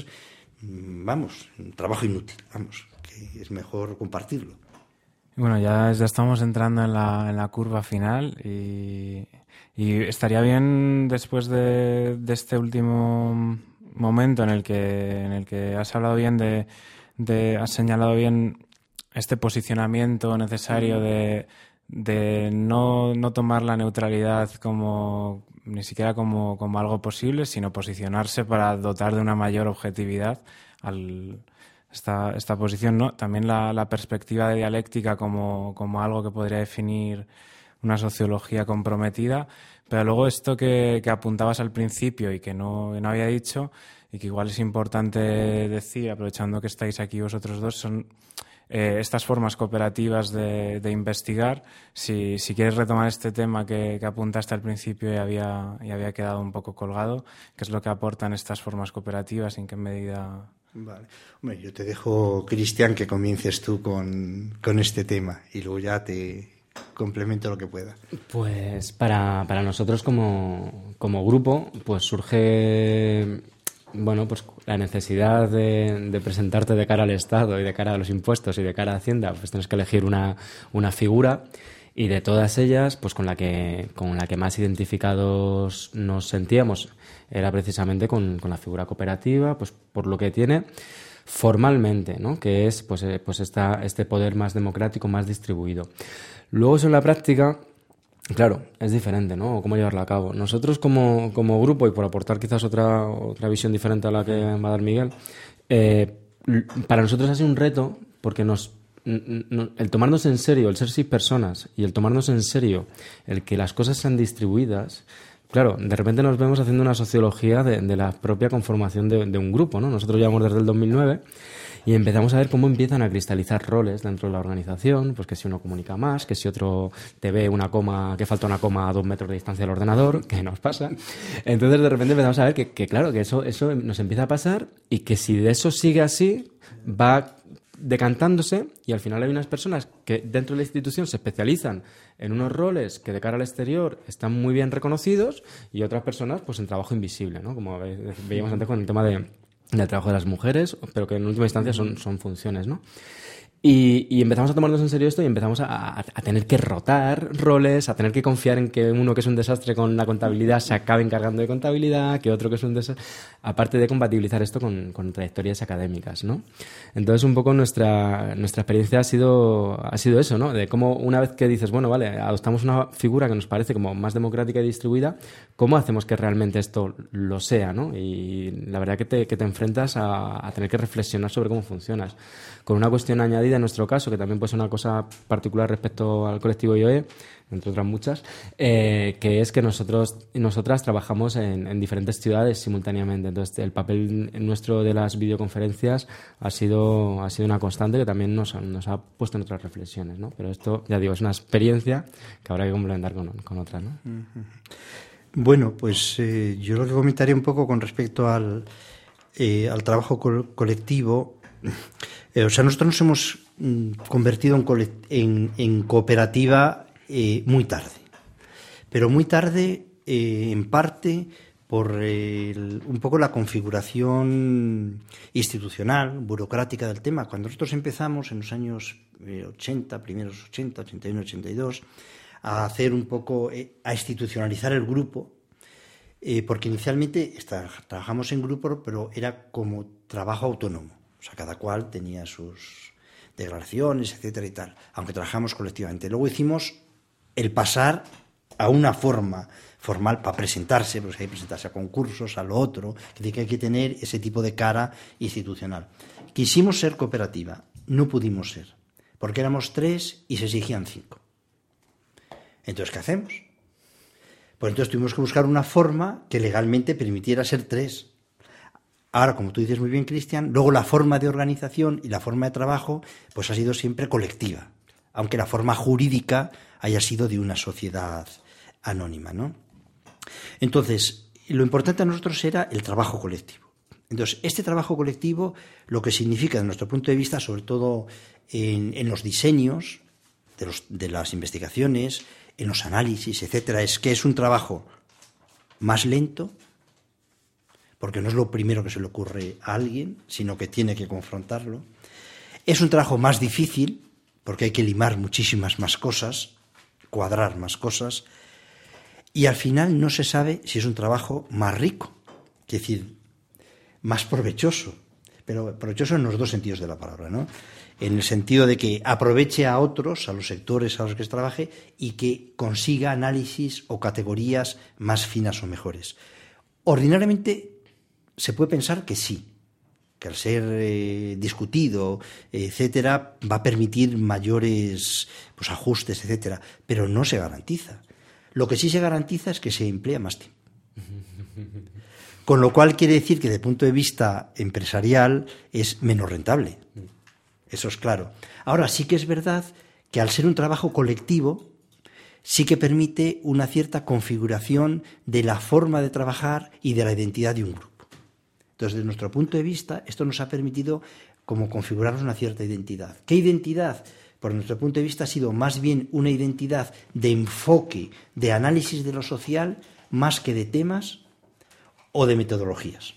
vamos, un trabajo inútil, vamos, que es mejor compartirlo. Bueno, ya, ya estamos entrando en la, en la curva final y, y estaría bien, después de, de este último momento en el que, en el que has hablado bien de, de has señalado bien este posicionamiento necesario de, de no, no tomar la neutralidad como ni siquiera como, como algo posible, sino posicionarse para dotar de una mayor objetividad al esta, esta posición, ¿no? También la, la perspectiva de dialéctica como, como algo que podría definir una sociología comprometida, pero luego esto que, que apuntabas al principio y que no, que no había dicho y que igual es importante decir, aprovechando que estáis aquí vosotros dos, son eh, estas formas cooperativas de, de investigar. Si, si quieres retomar este tema que, que apuntaste al principio y había, y había quedado un poco colgado, ¿qué es lo que aportan estas formas cooperativas y en qué medida? Vale. Hombre, yo te dejo, Cristian, que comiences tú con, con este tema y luego ya te complemento lo que pueda. Pues para, para nosotros como, como grupo, pues surge, bueno, pues la necesidad de, de presentarte de cara al Estado y de cara a los impuestos y de cara a Hacienda, pues tienes que elegir una, una figura. Y de todas ellas, pues con la que con la que más identificados nos sentíamos era precisamente con, con la figura cooperativa, pues por lo que tiene formalmente, ¿no?, que es pues, eh, pues esta, este poder más democrático, más distribuido. Luego eso en la práctica, claro, es diferente, ¿no?, cómo llevarlo a cabo. Nosotros como, como grupo, y por aportar quizás otra, otra visión diferente a la que va a dar Miguel, eh, para nosotros ha sido un reto porque nos el tomarnos en serio, el ser seis personas y el tomarnos en serio el que las cosas sean distribuidas, claro, de repente nos vemos haciendo una sociología de, de la propia conformación de, de un grupo, ¿no? Nosotros llevamos desde el dos mil nueve y empezamos a ver cómo empiezan a cristalizar roles dentro de la organización, pues que si uno comunica más, que si otro te ve una coma, que falta una coma a dos metros de distancia del ordenador, que nos pasa. Entonces de repente empezamos a ver que, que claro, que eso, eso nos empieza a pasar y que si de eso sigue así, va decantándose, y al final hay unas personas que dentro de la institución se especializan en unos roles que de cara al exterior están muy bien reconocidos y otras personas pues en trabajo invisible, ¿no?, como veíamos antes con el tema de, del trabajo de las mujeres, pero que en última instancia son, son funciones, ¿no? Y, y empezamos a tomarnos en serio esto y empezamos a, a, a tener que rotar roles, a tener que confiar en que uno que es un desastre con la contabilidad se acabe encargando de contabilidad, que otro que es un desastre, aparte de compatibilizar esto con, con trayectorias académicas, ¿no? Entonces, un poco nuestra, nuestra experiencia ha sido, ha sido eso, ¿no? De cómo una vez que dices, bueno, vale, adoptamos una figura que nos parece como más democrática y distribuida, ¿cómo hacemos que realmente esto lo sea, ¿no? Y la verdad que te, que te enfrentas a, a tener que reflexionar sobre cómo funcionas. Con una cuestión añadida en nuestro caso, que también puede ser una cosa particular respecto al colectivo I O E, entre otras muchas, eh, que es que nosotros y nosotras trabajamos en, en diferentes ciudades simultáneamente. Entonces, el papel nuestro de las videoconferencias ha sido, ha sido una constante que también nos, nos ha puesto en otras reflexiones, ¿no? Pero esto, ya digo, es una experiencia que habrá que complementar con, con otras, ¿no? Bueno, pues eh, yo lo que comentaría un poco con respecto al, eh, al trabajo co- colectivo. Eh, o sea, nosotros nos hemos mm, convertido en, colect- en, en cooperativa eh, muy tarde, pero muy tarde eh, en parte por el, un poco la configuración institucional, burocrática del tema. Cuando nosotros empezamos en los años eh, ochenta, primeros ochenta, ochenta y uno, ochenta y dos, a hacer un poco, eh, a institucionalizar el grupo, eh, porque inicialmente está, trabajamos en grupo, pero era como trabajo autónomo. O sea, cada cual tenía sus declaraciones, etcétera y tal, aunque trabajamos colectivamente. Luego hicimos el pasar a una forma formal para presentarse, pues hay que presentarse a concursos, a lo otro, que hay que tener ese tipo de cara institucional. Quisimos ser cooperativa, no pudimos ser, porque éramos tres y se exigían cinco. Entonces, ¿qué hacemos? Pues entonces tuvimos que buscar una forma que legalmente permitiera ser tres. Ahora, como tú dices muy bien, Cristian, luego la forma de organización y la forma de trabajo pues ha sido siempre colectiva, aunque la forma jurídica haya sido de una sociedad anónima, ¿no? Entonces, lo importante a nosotros era el trabajo colectivo. Entonces, este trabajo colectivo, lo que significa, desde nuestro punto de vista, sobre todo en, en los diseños de, los, de las investigaciones, en los análisis, etcétera, es que es un trabajo más lento, porque no es lo primero que se le ocurre a alguien, sino que tiene que confrontarlo. Es un trabajo más difícil, porque hay que limar muchísimas más cosas, cuadrar más cosas, y al final no se sabe si es un trabajo más rico, es decir, más provechoso, pero provechoso en los dos sentidos de la palabra, ¿no? En el sentido de que aproveche a otros, a los sectores a los que se trabaje, y que consiga análisis o categorías más finas o mejores. Ordinariamente se puede pensar que sí, que al ser eh, discutido, etcétera, va a permitir mayores pues, ajustes, etcétera, pero no se garantiza. Lo que sí se garantiza es que se emplea más tiempo. Con lo cual quiere decir que desde el punto de vista empresarial es menos rentable. Eso es claro. Ahora sí que es verdad que al ser un trabajo colectivo sí que permite una cierta configuración de la forma de trabajar y de la identidad de un grupo. Entonces, desde nuestro punto de vista, esto nos ha permitido como configurarnos una cierta identidad. ¿Qué identidad? Por nuestro punto de vista ha sido más bien una identidad de enfoque, de análisis de lo social, más que de temas o de metodologías.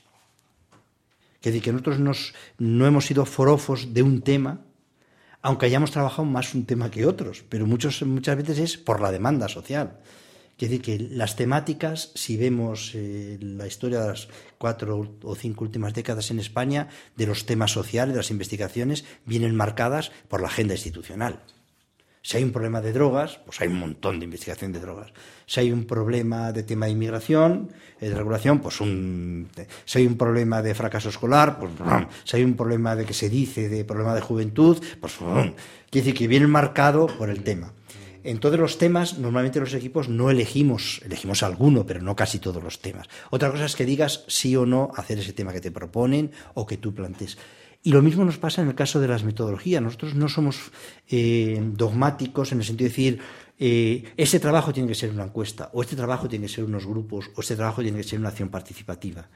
Es decir, que nosotros nos, no hemos sido forofos de un tema, aunque hayamos trabajado más un tema que otros, pero muchos, muchas veces es por la demanda social. Es decir, que las temáticas, si vemos eh, la historia de las cuatro o cinco últimas décadas en España, de los temas sociales, de las investigaciones, vienen marcadas por la agenda institucional. Si hay un problema de drogas, pues hay un montón de investigación de drogas. Si hay un problema de tema de inmigración, de regulación, pues un... Si hay un problema de fracaso escolar, pues... Si hay un problema de que se dice de problema de juventud, pues... Quiere decir que viene marcado por el tema. En todos los temas, normalmente los equipos no elegimos, elegimos alguno, pero no casi todos los temas. Otra cosa es que digas sí o no a hacer ese tema que te proponen o que tú plantees. Y lo mismo nos pasa en el caso de las metodologías. Nosotros no somos eh, dogmáticos en el sentido de decir eh, ese trabajo tiene que ser una encuesta, o este trabajo tiene que ser unos grupos, o este trabajo tiene que ser una acción participativa.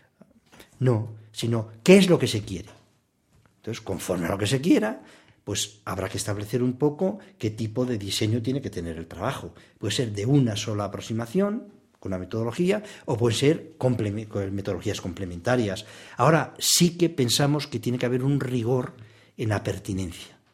No, sino ¿qué es lo que se quiere? Entonces, conforme a lo que se quiera, pues habrá que establecer un poco qué tipo de diseño tiene que tener el trabajo. Puede ser de una sola aproximación, con una metodología, o puede ser con metodologías complementarias. Ahora sí que pensamos que tiene que haber un rigor en la pertinencia.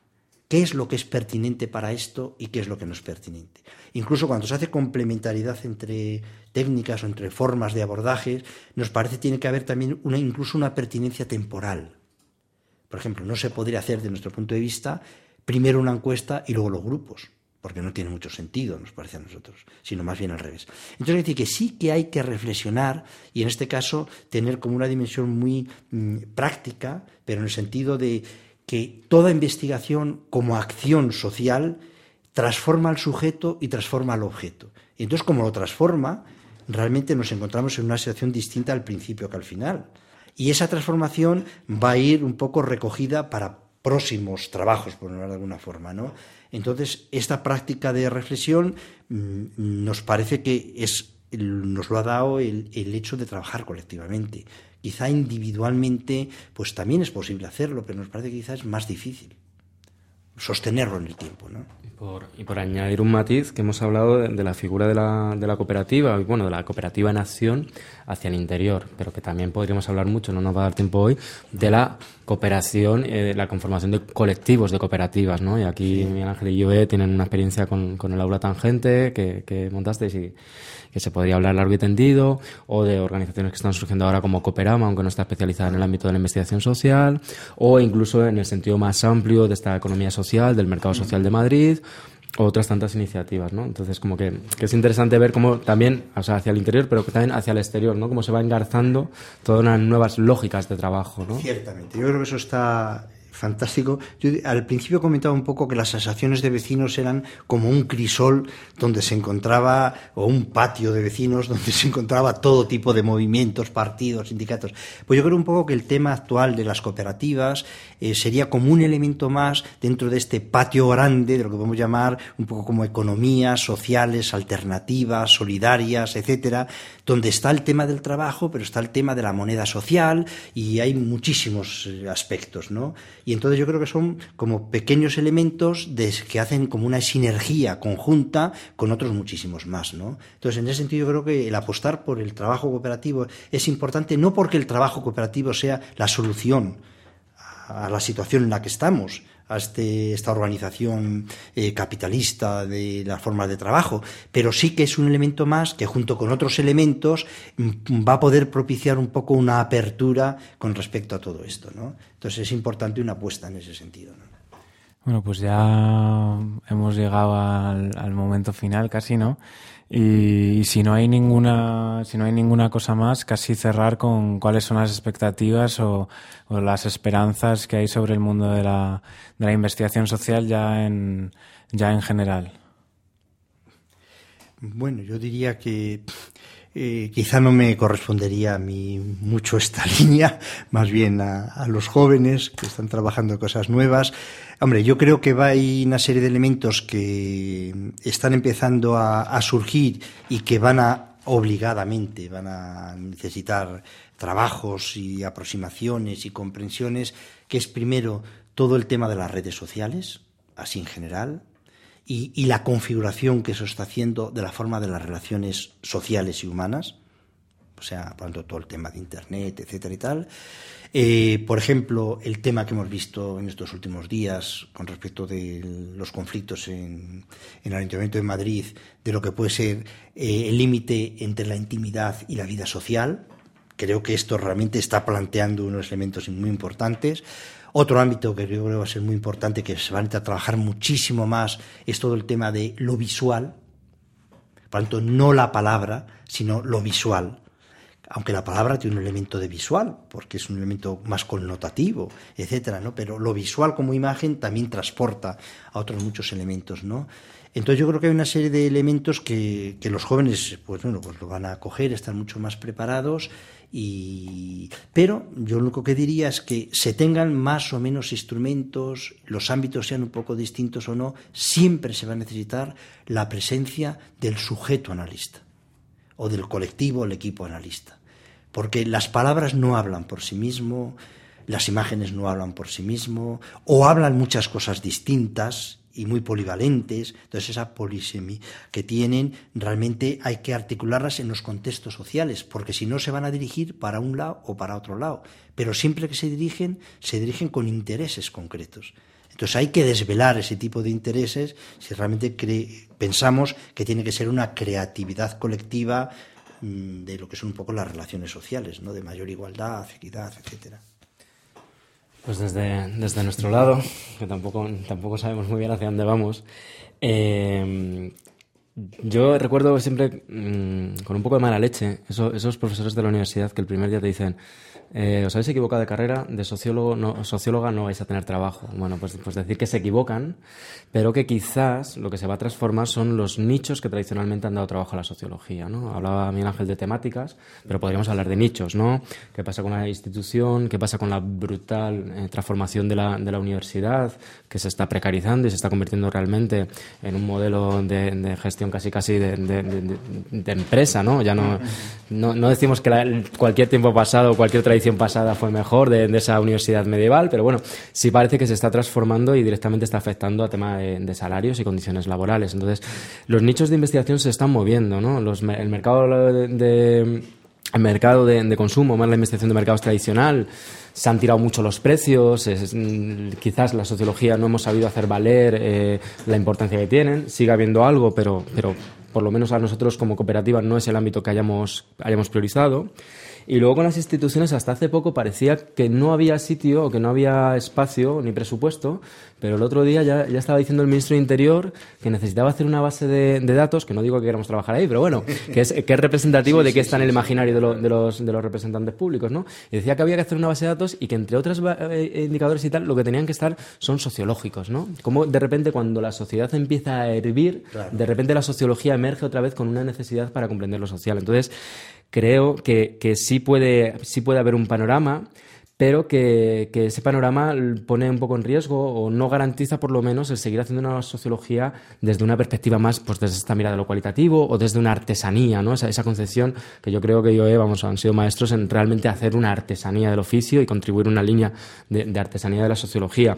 qué es lo que es pertinente para esto y qué es lo que no es pertinente. Incluso cuando se hace complementariedad entre técnicas o entre formas de abordajes, nos parece que tiene que haber también una, incluso una pertinencia temporal. Por ejemplo, no se podría hacer, desde nuestro punto de vista, primero una encuesta y luego los grupos, porque no tiene mucho sentido, nos parece a nosotros, sino más bien al revés. Entonces, es decir, que sí que hay que reflexionar y en este caso tener como una dimensión muy mmm, práctica, pero en el sentido de que toda investigación como acción social transforma al sujeto y transforma al objeto. Y entonces, como lo transforma, realmente nos encontramos en una situación distinta al principio que al final. Y esa transformación va a ir un poco recogida para próximos trabajos, por hablar de alguna forma, ¿no? Entonces, esta práctica de reflexión mmm, nos parece que es, nos lo ha dado el, el hecho de trabajar colectivamente. Quizá individualmente, pues también es posible hacerlo, pero nos parece que quizá es más difícil sostenerlo en el tiempo, ¿no? Y por, y por añadir un matiz, que hemos hablado de, de la figura de la, de la cooperativa, y bueno, de la cooperativa en acción hacia el interior, pero que también podríamos hablar mucho, no nos va a dar tiempo hoy, de la cooperación, eh, la conformación de colectivos de cooperativas, ¿no? Y aquí sí. Miguel Ángel y Joe tienen una experiencia con, con el aula Tangente que, que montasteis y que se podría hablar largo y tendido, o de organizaciones que están surgiendo ahora como Cooperama, aunque no está especializada en el ámbito de la investigación social, o incluso en el sentido más amplio de esta economía social, del mercado social de Madrid, o otras tantas iniciativas, ¿no? Entonces, como que, que es interesante ver cómo también, o sea, hacia el interior, pero que también hacia el exterior, ¿no? Cómo se va engarzando todas unas nuevas lógicas de trabajo, ¿no? Ciertamente, yo creo que eso está fantástico. Yo al principio comentaba un poco que las asociaciones de vecinos eran como un crisol donde se encontraba, o un patio de vecinos donde se encontraba todo tipo de movimientos, partidos, sindicatos. Pues yo creo un poco que el tema actual de las cooperativas eh, sería como un elemento más dentro de este patio grande, de lo que podemos llamar un poco como economías sociales, alternativas, solidarias, etcétera, donde está el tema del trabajo, pero está el tema de la moneda social y hay muchísimos aspectos, ¿no? Y entonces yo creo que son como pequeños elementos de, que hacen como una sinergia conjunta con otros muchísimos más, ¿no? Entonces, en ese sentido, yo creo que el apostar por el trabajo cooperativo es importante, no porque el trabajo cooperativo sea la solución a la situación en la que estamos, a este, esta organización eh, capitalista de las formas de trabajo, pero sí que es un elemento más que junto con otros elementos va a poder propiciar un poco una apertura con respecto a todo esto, ¿no? Entonces es importante una apuesta en ese sentido, ¿no? Bueno, pues ya hemos llegado al, al momento final casi, ¿no? Y, y si no hay ninguna, si no hay ninguna cosa más, casi cerrar con cuáles son las expectativas o, o las esperanzas que hay sobre el mundo de la, de la investigación social ya en, ya en general. Bueno, yo diría que eh, quizá no me correspondería a mí mucho esta línea, más bien a, a los jóvenes que están trabajando cosas nuevas. Hombre, yo creo que va a hay una serie de elementos que están empezando a, a surgir y que van a, obligadamente, van a necesitar trabajos y aproximaciones y comprensiones, que es primero todo el tema de las redes sociales, así en general, y, y la configuración que eso está haciendo de la forma de las relaciones sociales y humanas, o sea, por ejemplo, todo el tema de Internet, etcétera y tal. Eh, por ejemplo, el tema que hemos visto en estos últimos días con respecto de los conflictos en, en el Ayuntamiento de Madrid, de lo que puede ser eh, el límite entre la intimidad y la vida social. Creo que esto realmente está planteando unos elementos muy importantes. Otro ámbito que creo que va a ser muy importante, que se va a necesitar trabajar muchísimo más, es todo el tema de lo visual. Por tanto, no la palabra, sino lo visual. Aunque la palabra tiene un elemento de visual, porque es un elemento más connotativo, etcétera, ¿no? Pero lo visual como imagen también transporta a otros muchos elementos, ¿no? Entonces yo creo que hay una serie de elementos que, que los jóvenes, pues bueno, pues lo van a coger, están mucho más preparados, y pero yo lo único que diría es que se tengan más o menos instrumentos, los ámbitos sean un poco distintos o no, siempre se va a necesitar la presencia del sujeto analista o del colectivo, el equipo analista. Porque las palabras no hablan por sí mismo, las imágenes no hablan por sí mismo, o hablan muchas cosas distintas y muy polivalentes. Entonces esa polisemia que tienen realmente hay que articularlas en los contextos sociales, porque si no se van a dirigir para un lado o para otro lado. Pero siempre que se dirigen, se dirigen con intereses concretos. Entonces Entonces hay que desvelar ese tipo de intereses si realmente cre- pensamos que tiene que ser una creatividad colectiva mmm, de lo que son un poco las relaciones sociales, ¿no? De mayor igualdad, equidad, etcétera. Pues desde, desde nuestro lado, que tampoco, tampoco sabemos muy bien hacia dónde vamos, eh, yo recuerdo siempre mmm, con un poco de mala leche eso, esos profesores de la universidad que el primer día te dicen eh, os habéis equivocado de carrera, de sociólogo no, socióloga no vais a tener trabajo. Bueno, pues, pues decir que se equivocan, pero que quizás lo que se va a transformar son los nichos que tradicionalmente han dado trabajo a la sociología, ¿no? Hablaba Miguel Ángel de temáticas, pero podríamos hablar de nichos, ¿no? ¿Qué pasa con la institución? ¿Qué pasa con la brutal eh, transformación de la, de la universidad, que se está precarizando y se está convirtiendo realmente en un modelo de, de gestión casi casi de, de, de, de empresa, ¿no? Ya no, no, no decimos que la, cualquier tiempo pasado, cualquier tradición pasada fue mejor de, de esa universidad medieval, pero bueno, sí parece que se está transformando y directamente está afectando a temas de, de salarios y condiciones laborales. Entonces, los nichos de investigación se están moviendo, ¿no? Los, el mercado de, de el mercado de, de consumo, más la investigación de mercados tradicional, se han tirado mucho los precios, es, quizás la sociología no hemos sabido hacer valer eh, la importancia que tienen, sigue habiendo algo, pero, pero por lo menos a nosotros como cooperativa no es el ámbito que hayamos, hayamos priorizado. Y luego con las instituciones hasta hace poco parecía que no había sitio o que no había espacio ni presupuesto, pero el otro día ya, ya estaba diciendo el ministro de Interior que necesitaba hacer una base de, de datos, que no digo que queramos trabajar ahí, pero bueno, que es, que es representativo sí, de que sí, está sí, en el imaginario sí. de, lo, de, los, de los representantes públicos, ¿no? Y decía que había que hacer una base de datos y que entre otros eh, indicadores y tal, lo que tenían que estar son sociológicos, ¿no? Como de repente cuando la sociedad empieza a hervir, claro. de repente la sociología emerge otra vez con una necesidad para comprender lo social. Entonces, creo que, que sí, puede, sí puede haber un panorama, pero que, que ese panorama pone un poco en riesgo o no garantiza por lo menos el seguir haciendo una sociología desde una perspectiva más, pues desde esta mirada de lo cualitativo o desde una artesanía, ¿no? Esa, esa concepción que yo creo que yo, eh, vamos, han sido maestros en realmente hacer una artesanía del oficio y contribuir a una línea de, de artesanía de la sociología.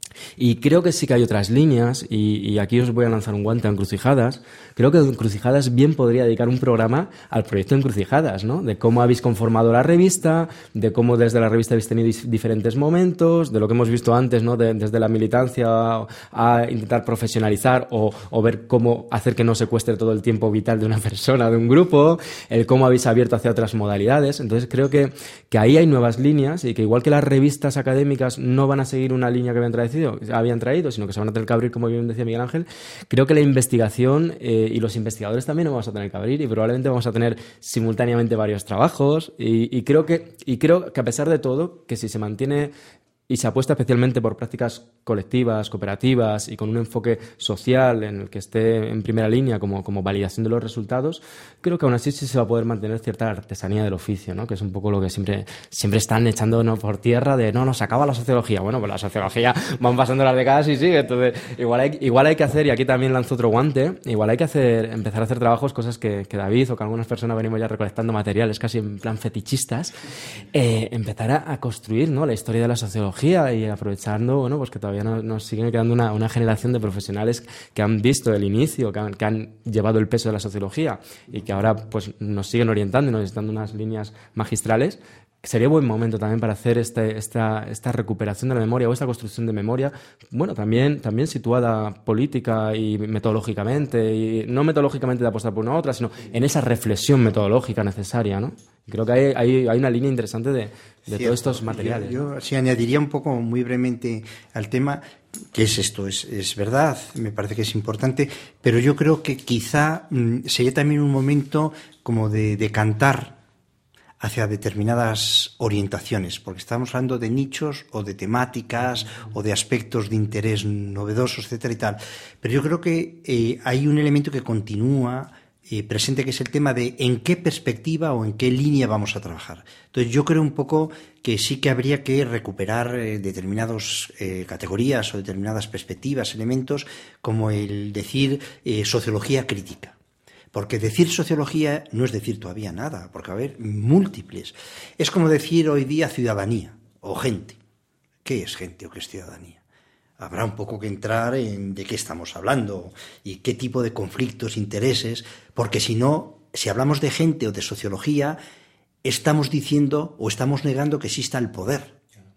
Y creo que sí que hay otras líneas, y, y aquí os voy a lanzar un guante a Encrucijadas. Creo que Encrucijadas bien podría dedicar un programa al proyecto Encrucijadas, ¿no? De cómo habéis conformado la revista, de cómo desde la revista habéis tenido diferentes momentos, de lo que hemos visto antes, ¿no? De, desde la militancia a, a intentar profesionalizar o, o ver cómo hacer que no secuestre todo el tiempo vital de una persona, de un grupo, el cómo habéis abierto hacia otras modalidades. Entonces creo que, que ahí hay nuevas líneas y que igual que las revistas académicas no van a seguir una línea que habían traído, habían traído, sino que se van a tener que abrir, como bien decía Miguel Ángel. Creo que la investigación eh, y los investigadores también nos vamos a tener que abrir y probablemente vamos a tener simultáneamente varios trabajos y, y, creo que, y creo que a pesar de todo, que si se mantiene y se apuesta especialmente por prácticas colectivas, cooperativas y con un enfoque social en el que esté en primera línea como, como validación de los resultados, creo que aún así sí se va a poder mantener cierta artesanía del oficio, ¿no? Que es un poco lo que siempre, siempre están echándonos por tierra de no, nos acaba la sociología. Bueno, pues la sociología van pasando las décadas y sigue. Entonces, igual hay, igual hay que hacer, y aquí también lanzo otro guante, igual hay que hacer, empezar a hacer trabajos, cosas que, que David o que algunas personas venimos ya recolectando materiales casi en plan fetichistas, eh, empezar a, a construir, ¿no? La historia de la sociología y aprovechando, bueno, pues que todavía nos, nos siguen quedando una, una generación de profesionales que han visto el inicio, que han, que han llevado el peso de la sociología y que ahora pues nos siguen orientando y nos están dando unas líneas magistrales. Sería buen momento también para hacer este, esta, esta recuperación de la memoria o esta construcción de memoria, bueno, también, también situada política y metodológicamente, y no metodológicamente de apostar por una u otra, sino en esa reflexión metodológica necesaria, ¿no? Creo que hay, hay, hay una línea interesante de, de todos estos materiales. Yo, yo sí añadiría un poco muy brevemente al tema, que es esto, es, es verdad, me parece que es importante, pero yo creo que quizá mmm, sería también un momento como de, de cantar hacia determinadas orientaciones, porque estamos hablando de nichos o de temáticas o de aspectos de interés novedosos, etcétera y tal. Pero yo creo que eh, hay un elemento que continúa eh, presente, que es el tema de en qué perspectiva o en qué línea vamos a trabajar. Entonces yo creo un poco que sí que habría que recuperar eh, determinadas eh, categorías o determinadas perspectivas, elementos, como el decir eh, sociología crítica. Porque decir sociología no es decir todavía nada, porque va a haber múltiples. Es como decir hoy día ciudadanía o gente. ¿Qué es gente o qué es ciudadanía? Habrá un poco que entrar en de qué estamos hablando y qué tipo de conflictos, intereses, porque si no, si hablamos de gente o de sociología, estamos diciendo o estamos negando que exista el poder.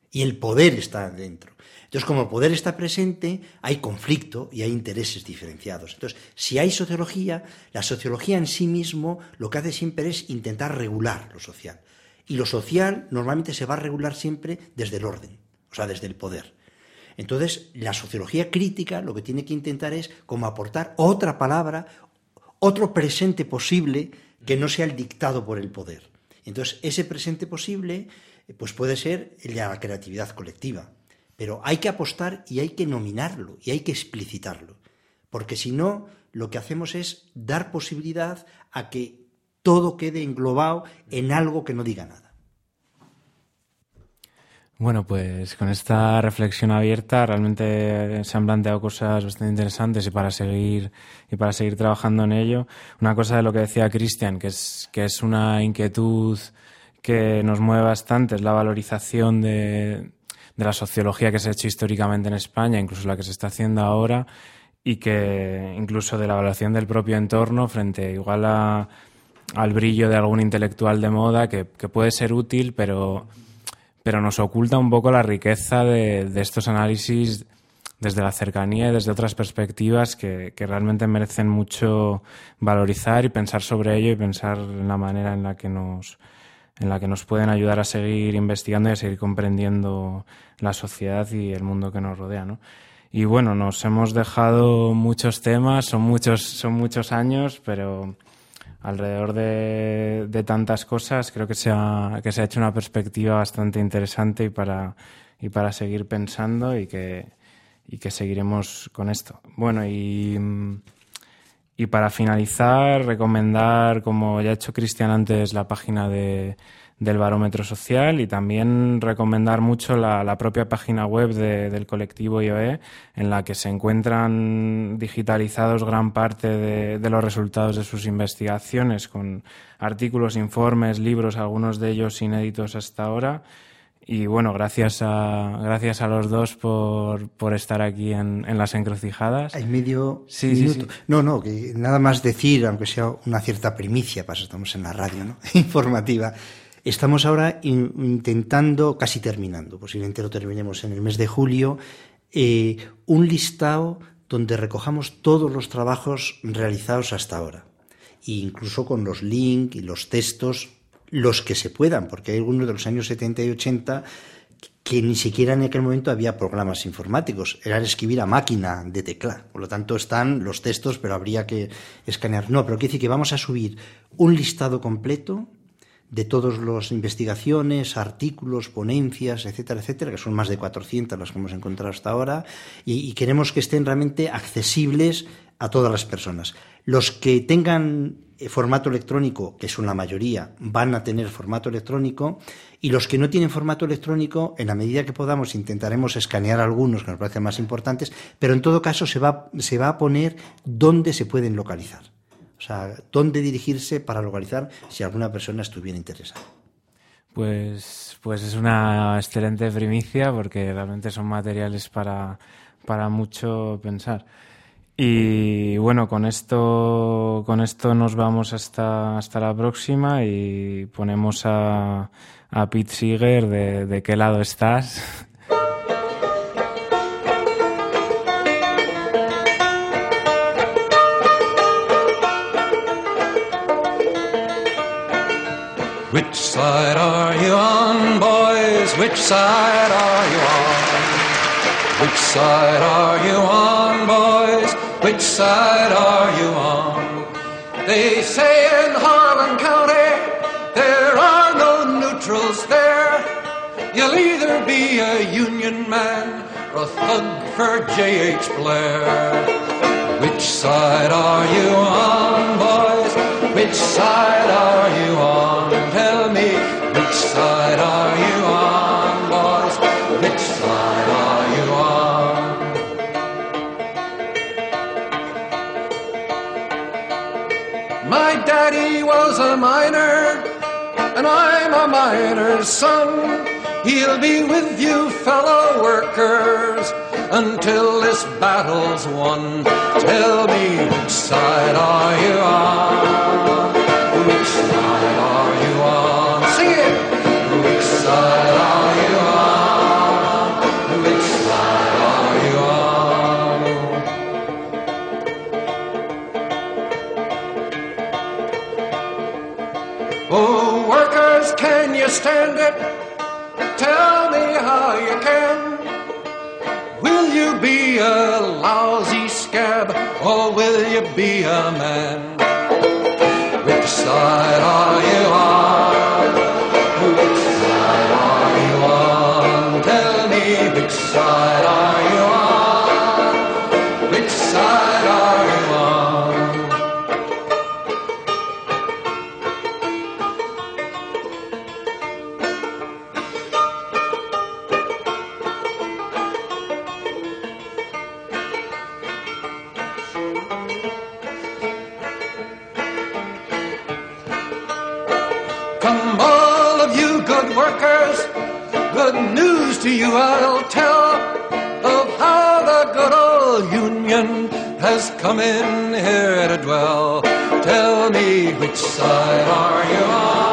y el poder está dentro. Entonces, como el poder está presente, hay conflicto y hay intereses diferenciados. Entonces, si hay sociología, la sociología en sí mismo lo que hace siempre es intentar regular lo social. Y lo social normalmente se va a regular siempre desde el orden, o sea, desde el poder. Entonces, la sociología crítica lo que tiene que intentar es como aportar otra palabra, otro presente posible que no sea el dictado por el poder. Entonces, ese presente posible pues puede ser la creatividad colectiva. Pero hay que apostar y hay que nominarlo y hay que explicitarlo, porque si no, lo que hacemos es dar posibilidad a que todo quede englobado en algo que no diga nada. Bueno, pues con esta reflexión abierta realmente se han planteado cosas bastante interesantes y para seguir y para seguir trabajando en ello. Una cosa de lo que decía Cristian, que es que es una inquietud que nos mueve bastante, es la valorización de de la sociología que se ha hecho históricamente en España, incluso la que se está haciendo ahora, y que incluso de la evaluación del propio entorno frente igual a, al brillo de algún intelectual de moda que, que puede ser útil, pero, pero nos oculta un poco la riqueza de, de estos análisis desde la cercanía y desde otras perspectivas que, que realmente merecen mucho valorizar y pensar sobre ello y pensar en la manera en la que nos en la que nos pueden ayudar a seguir investigando y a seguir comprendiendo la sociedad y el mundo que nos rodea, ¿no? Y bueno, nos hemos dejado muchos temas, son muchos, son muchos años, pero alrededor de, de tantas cosas creo que se ha, que se ha hecho una perspectiva bastante interesante y para, y para seguir pensando y que, y que seguiremos con esto. Bueno, y... Y para finalizar, recomendar, como ya ha hecho Cristian antes, la página de, del Barómetro Social y también recomendar mucho la, la propia página web de, del colectivo I O E, en la que se encuentran digitalizados gran parte de, de los resultados de sus investigaciones, con artículos, informes, libros, algunos de ellos inéditos hasta ahora. Y bueno, gracias a gracias a los dos por, por estar aquí en, en Las Encrucijadas. Hay medio sí, minuto. Sí, sí. No, no, que nada más decir, aunque sea una cierta primicia, para eso estamos en la radio, ¿no? Informativa. Estamos ahora in, intentando, casi terminando, posiblemente lo terminemos en el mes de julio, eh, un listado donde recojamos todos los trabajos realizados hasta ahora, e incluso con los links y los textos, los que se puedan, porque hay algunos de los años setenta y ochenta que ni siquiera en aquel momento había programas informáticos, era escribir a máquina de tecla, por lo tanto están los textos, pero habría que escanear. No, pero quiere decir que vamos a subir un listado completo de todas las investigaciones, artículos, ponencias, etcétera, etcétera, que son más de cuatrocientas las que hemos encontrado hasta ahora, y, y queremos que estén realmente accesibles a todas las personas. Los que tengan formato electrónico, que son la mayoría, van a tener formato electrónico, y los que no tienen formato electrónico, en la medida que podamos, intentaremos escanear algunos que nos parecen más importantes, pero en todo caso se va, se va a poner dónde se pueden localizar. O sea, dónde dirigirse para localizar si alguna persona estuviera interesada. Pues, pues es una excelente primicia porque realmente son materiales para, para mucho pensar. Y bueno, con esto, con esto nos vamos hasta, hasta la próxima y ponemos a, a Pete Seeger de, de qué lado estás. Which side are you on, boys? Which side are you on? Which side are you on, boys? Which side are you on? They say in Harlan County there are no neutrals there. You'll either be a Union man or a thug for J H Blair. Which side are you on, boys? Which side are you on? Tell me, which side are you on, boys? Which side are you on? My daddy was a miner, and I'm a miner's son. He'll be with you, fellow workers, until this battle's won. Tell me, which side are you on? Which side are you on? Sing it! Which side are you on? Oh, workers, can you stand it? Tell me how you can. Will you be a lousy scab, or will you be a man? Which side are you on? Which side are you on? Tell me, which side are you on? Which side are you on? Come, all of you good workers, good news to you I'll tell of how the good old Union has come in here to dwell. Tell me, which side are you on?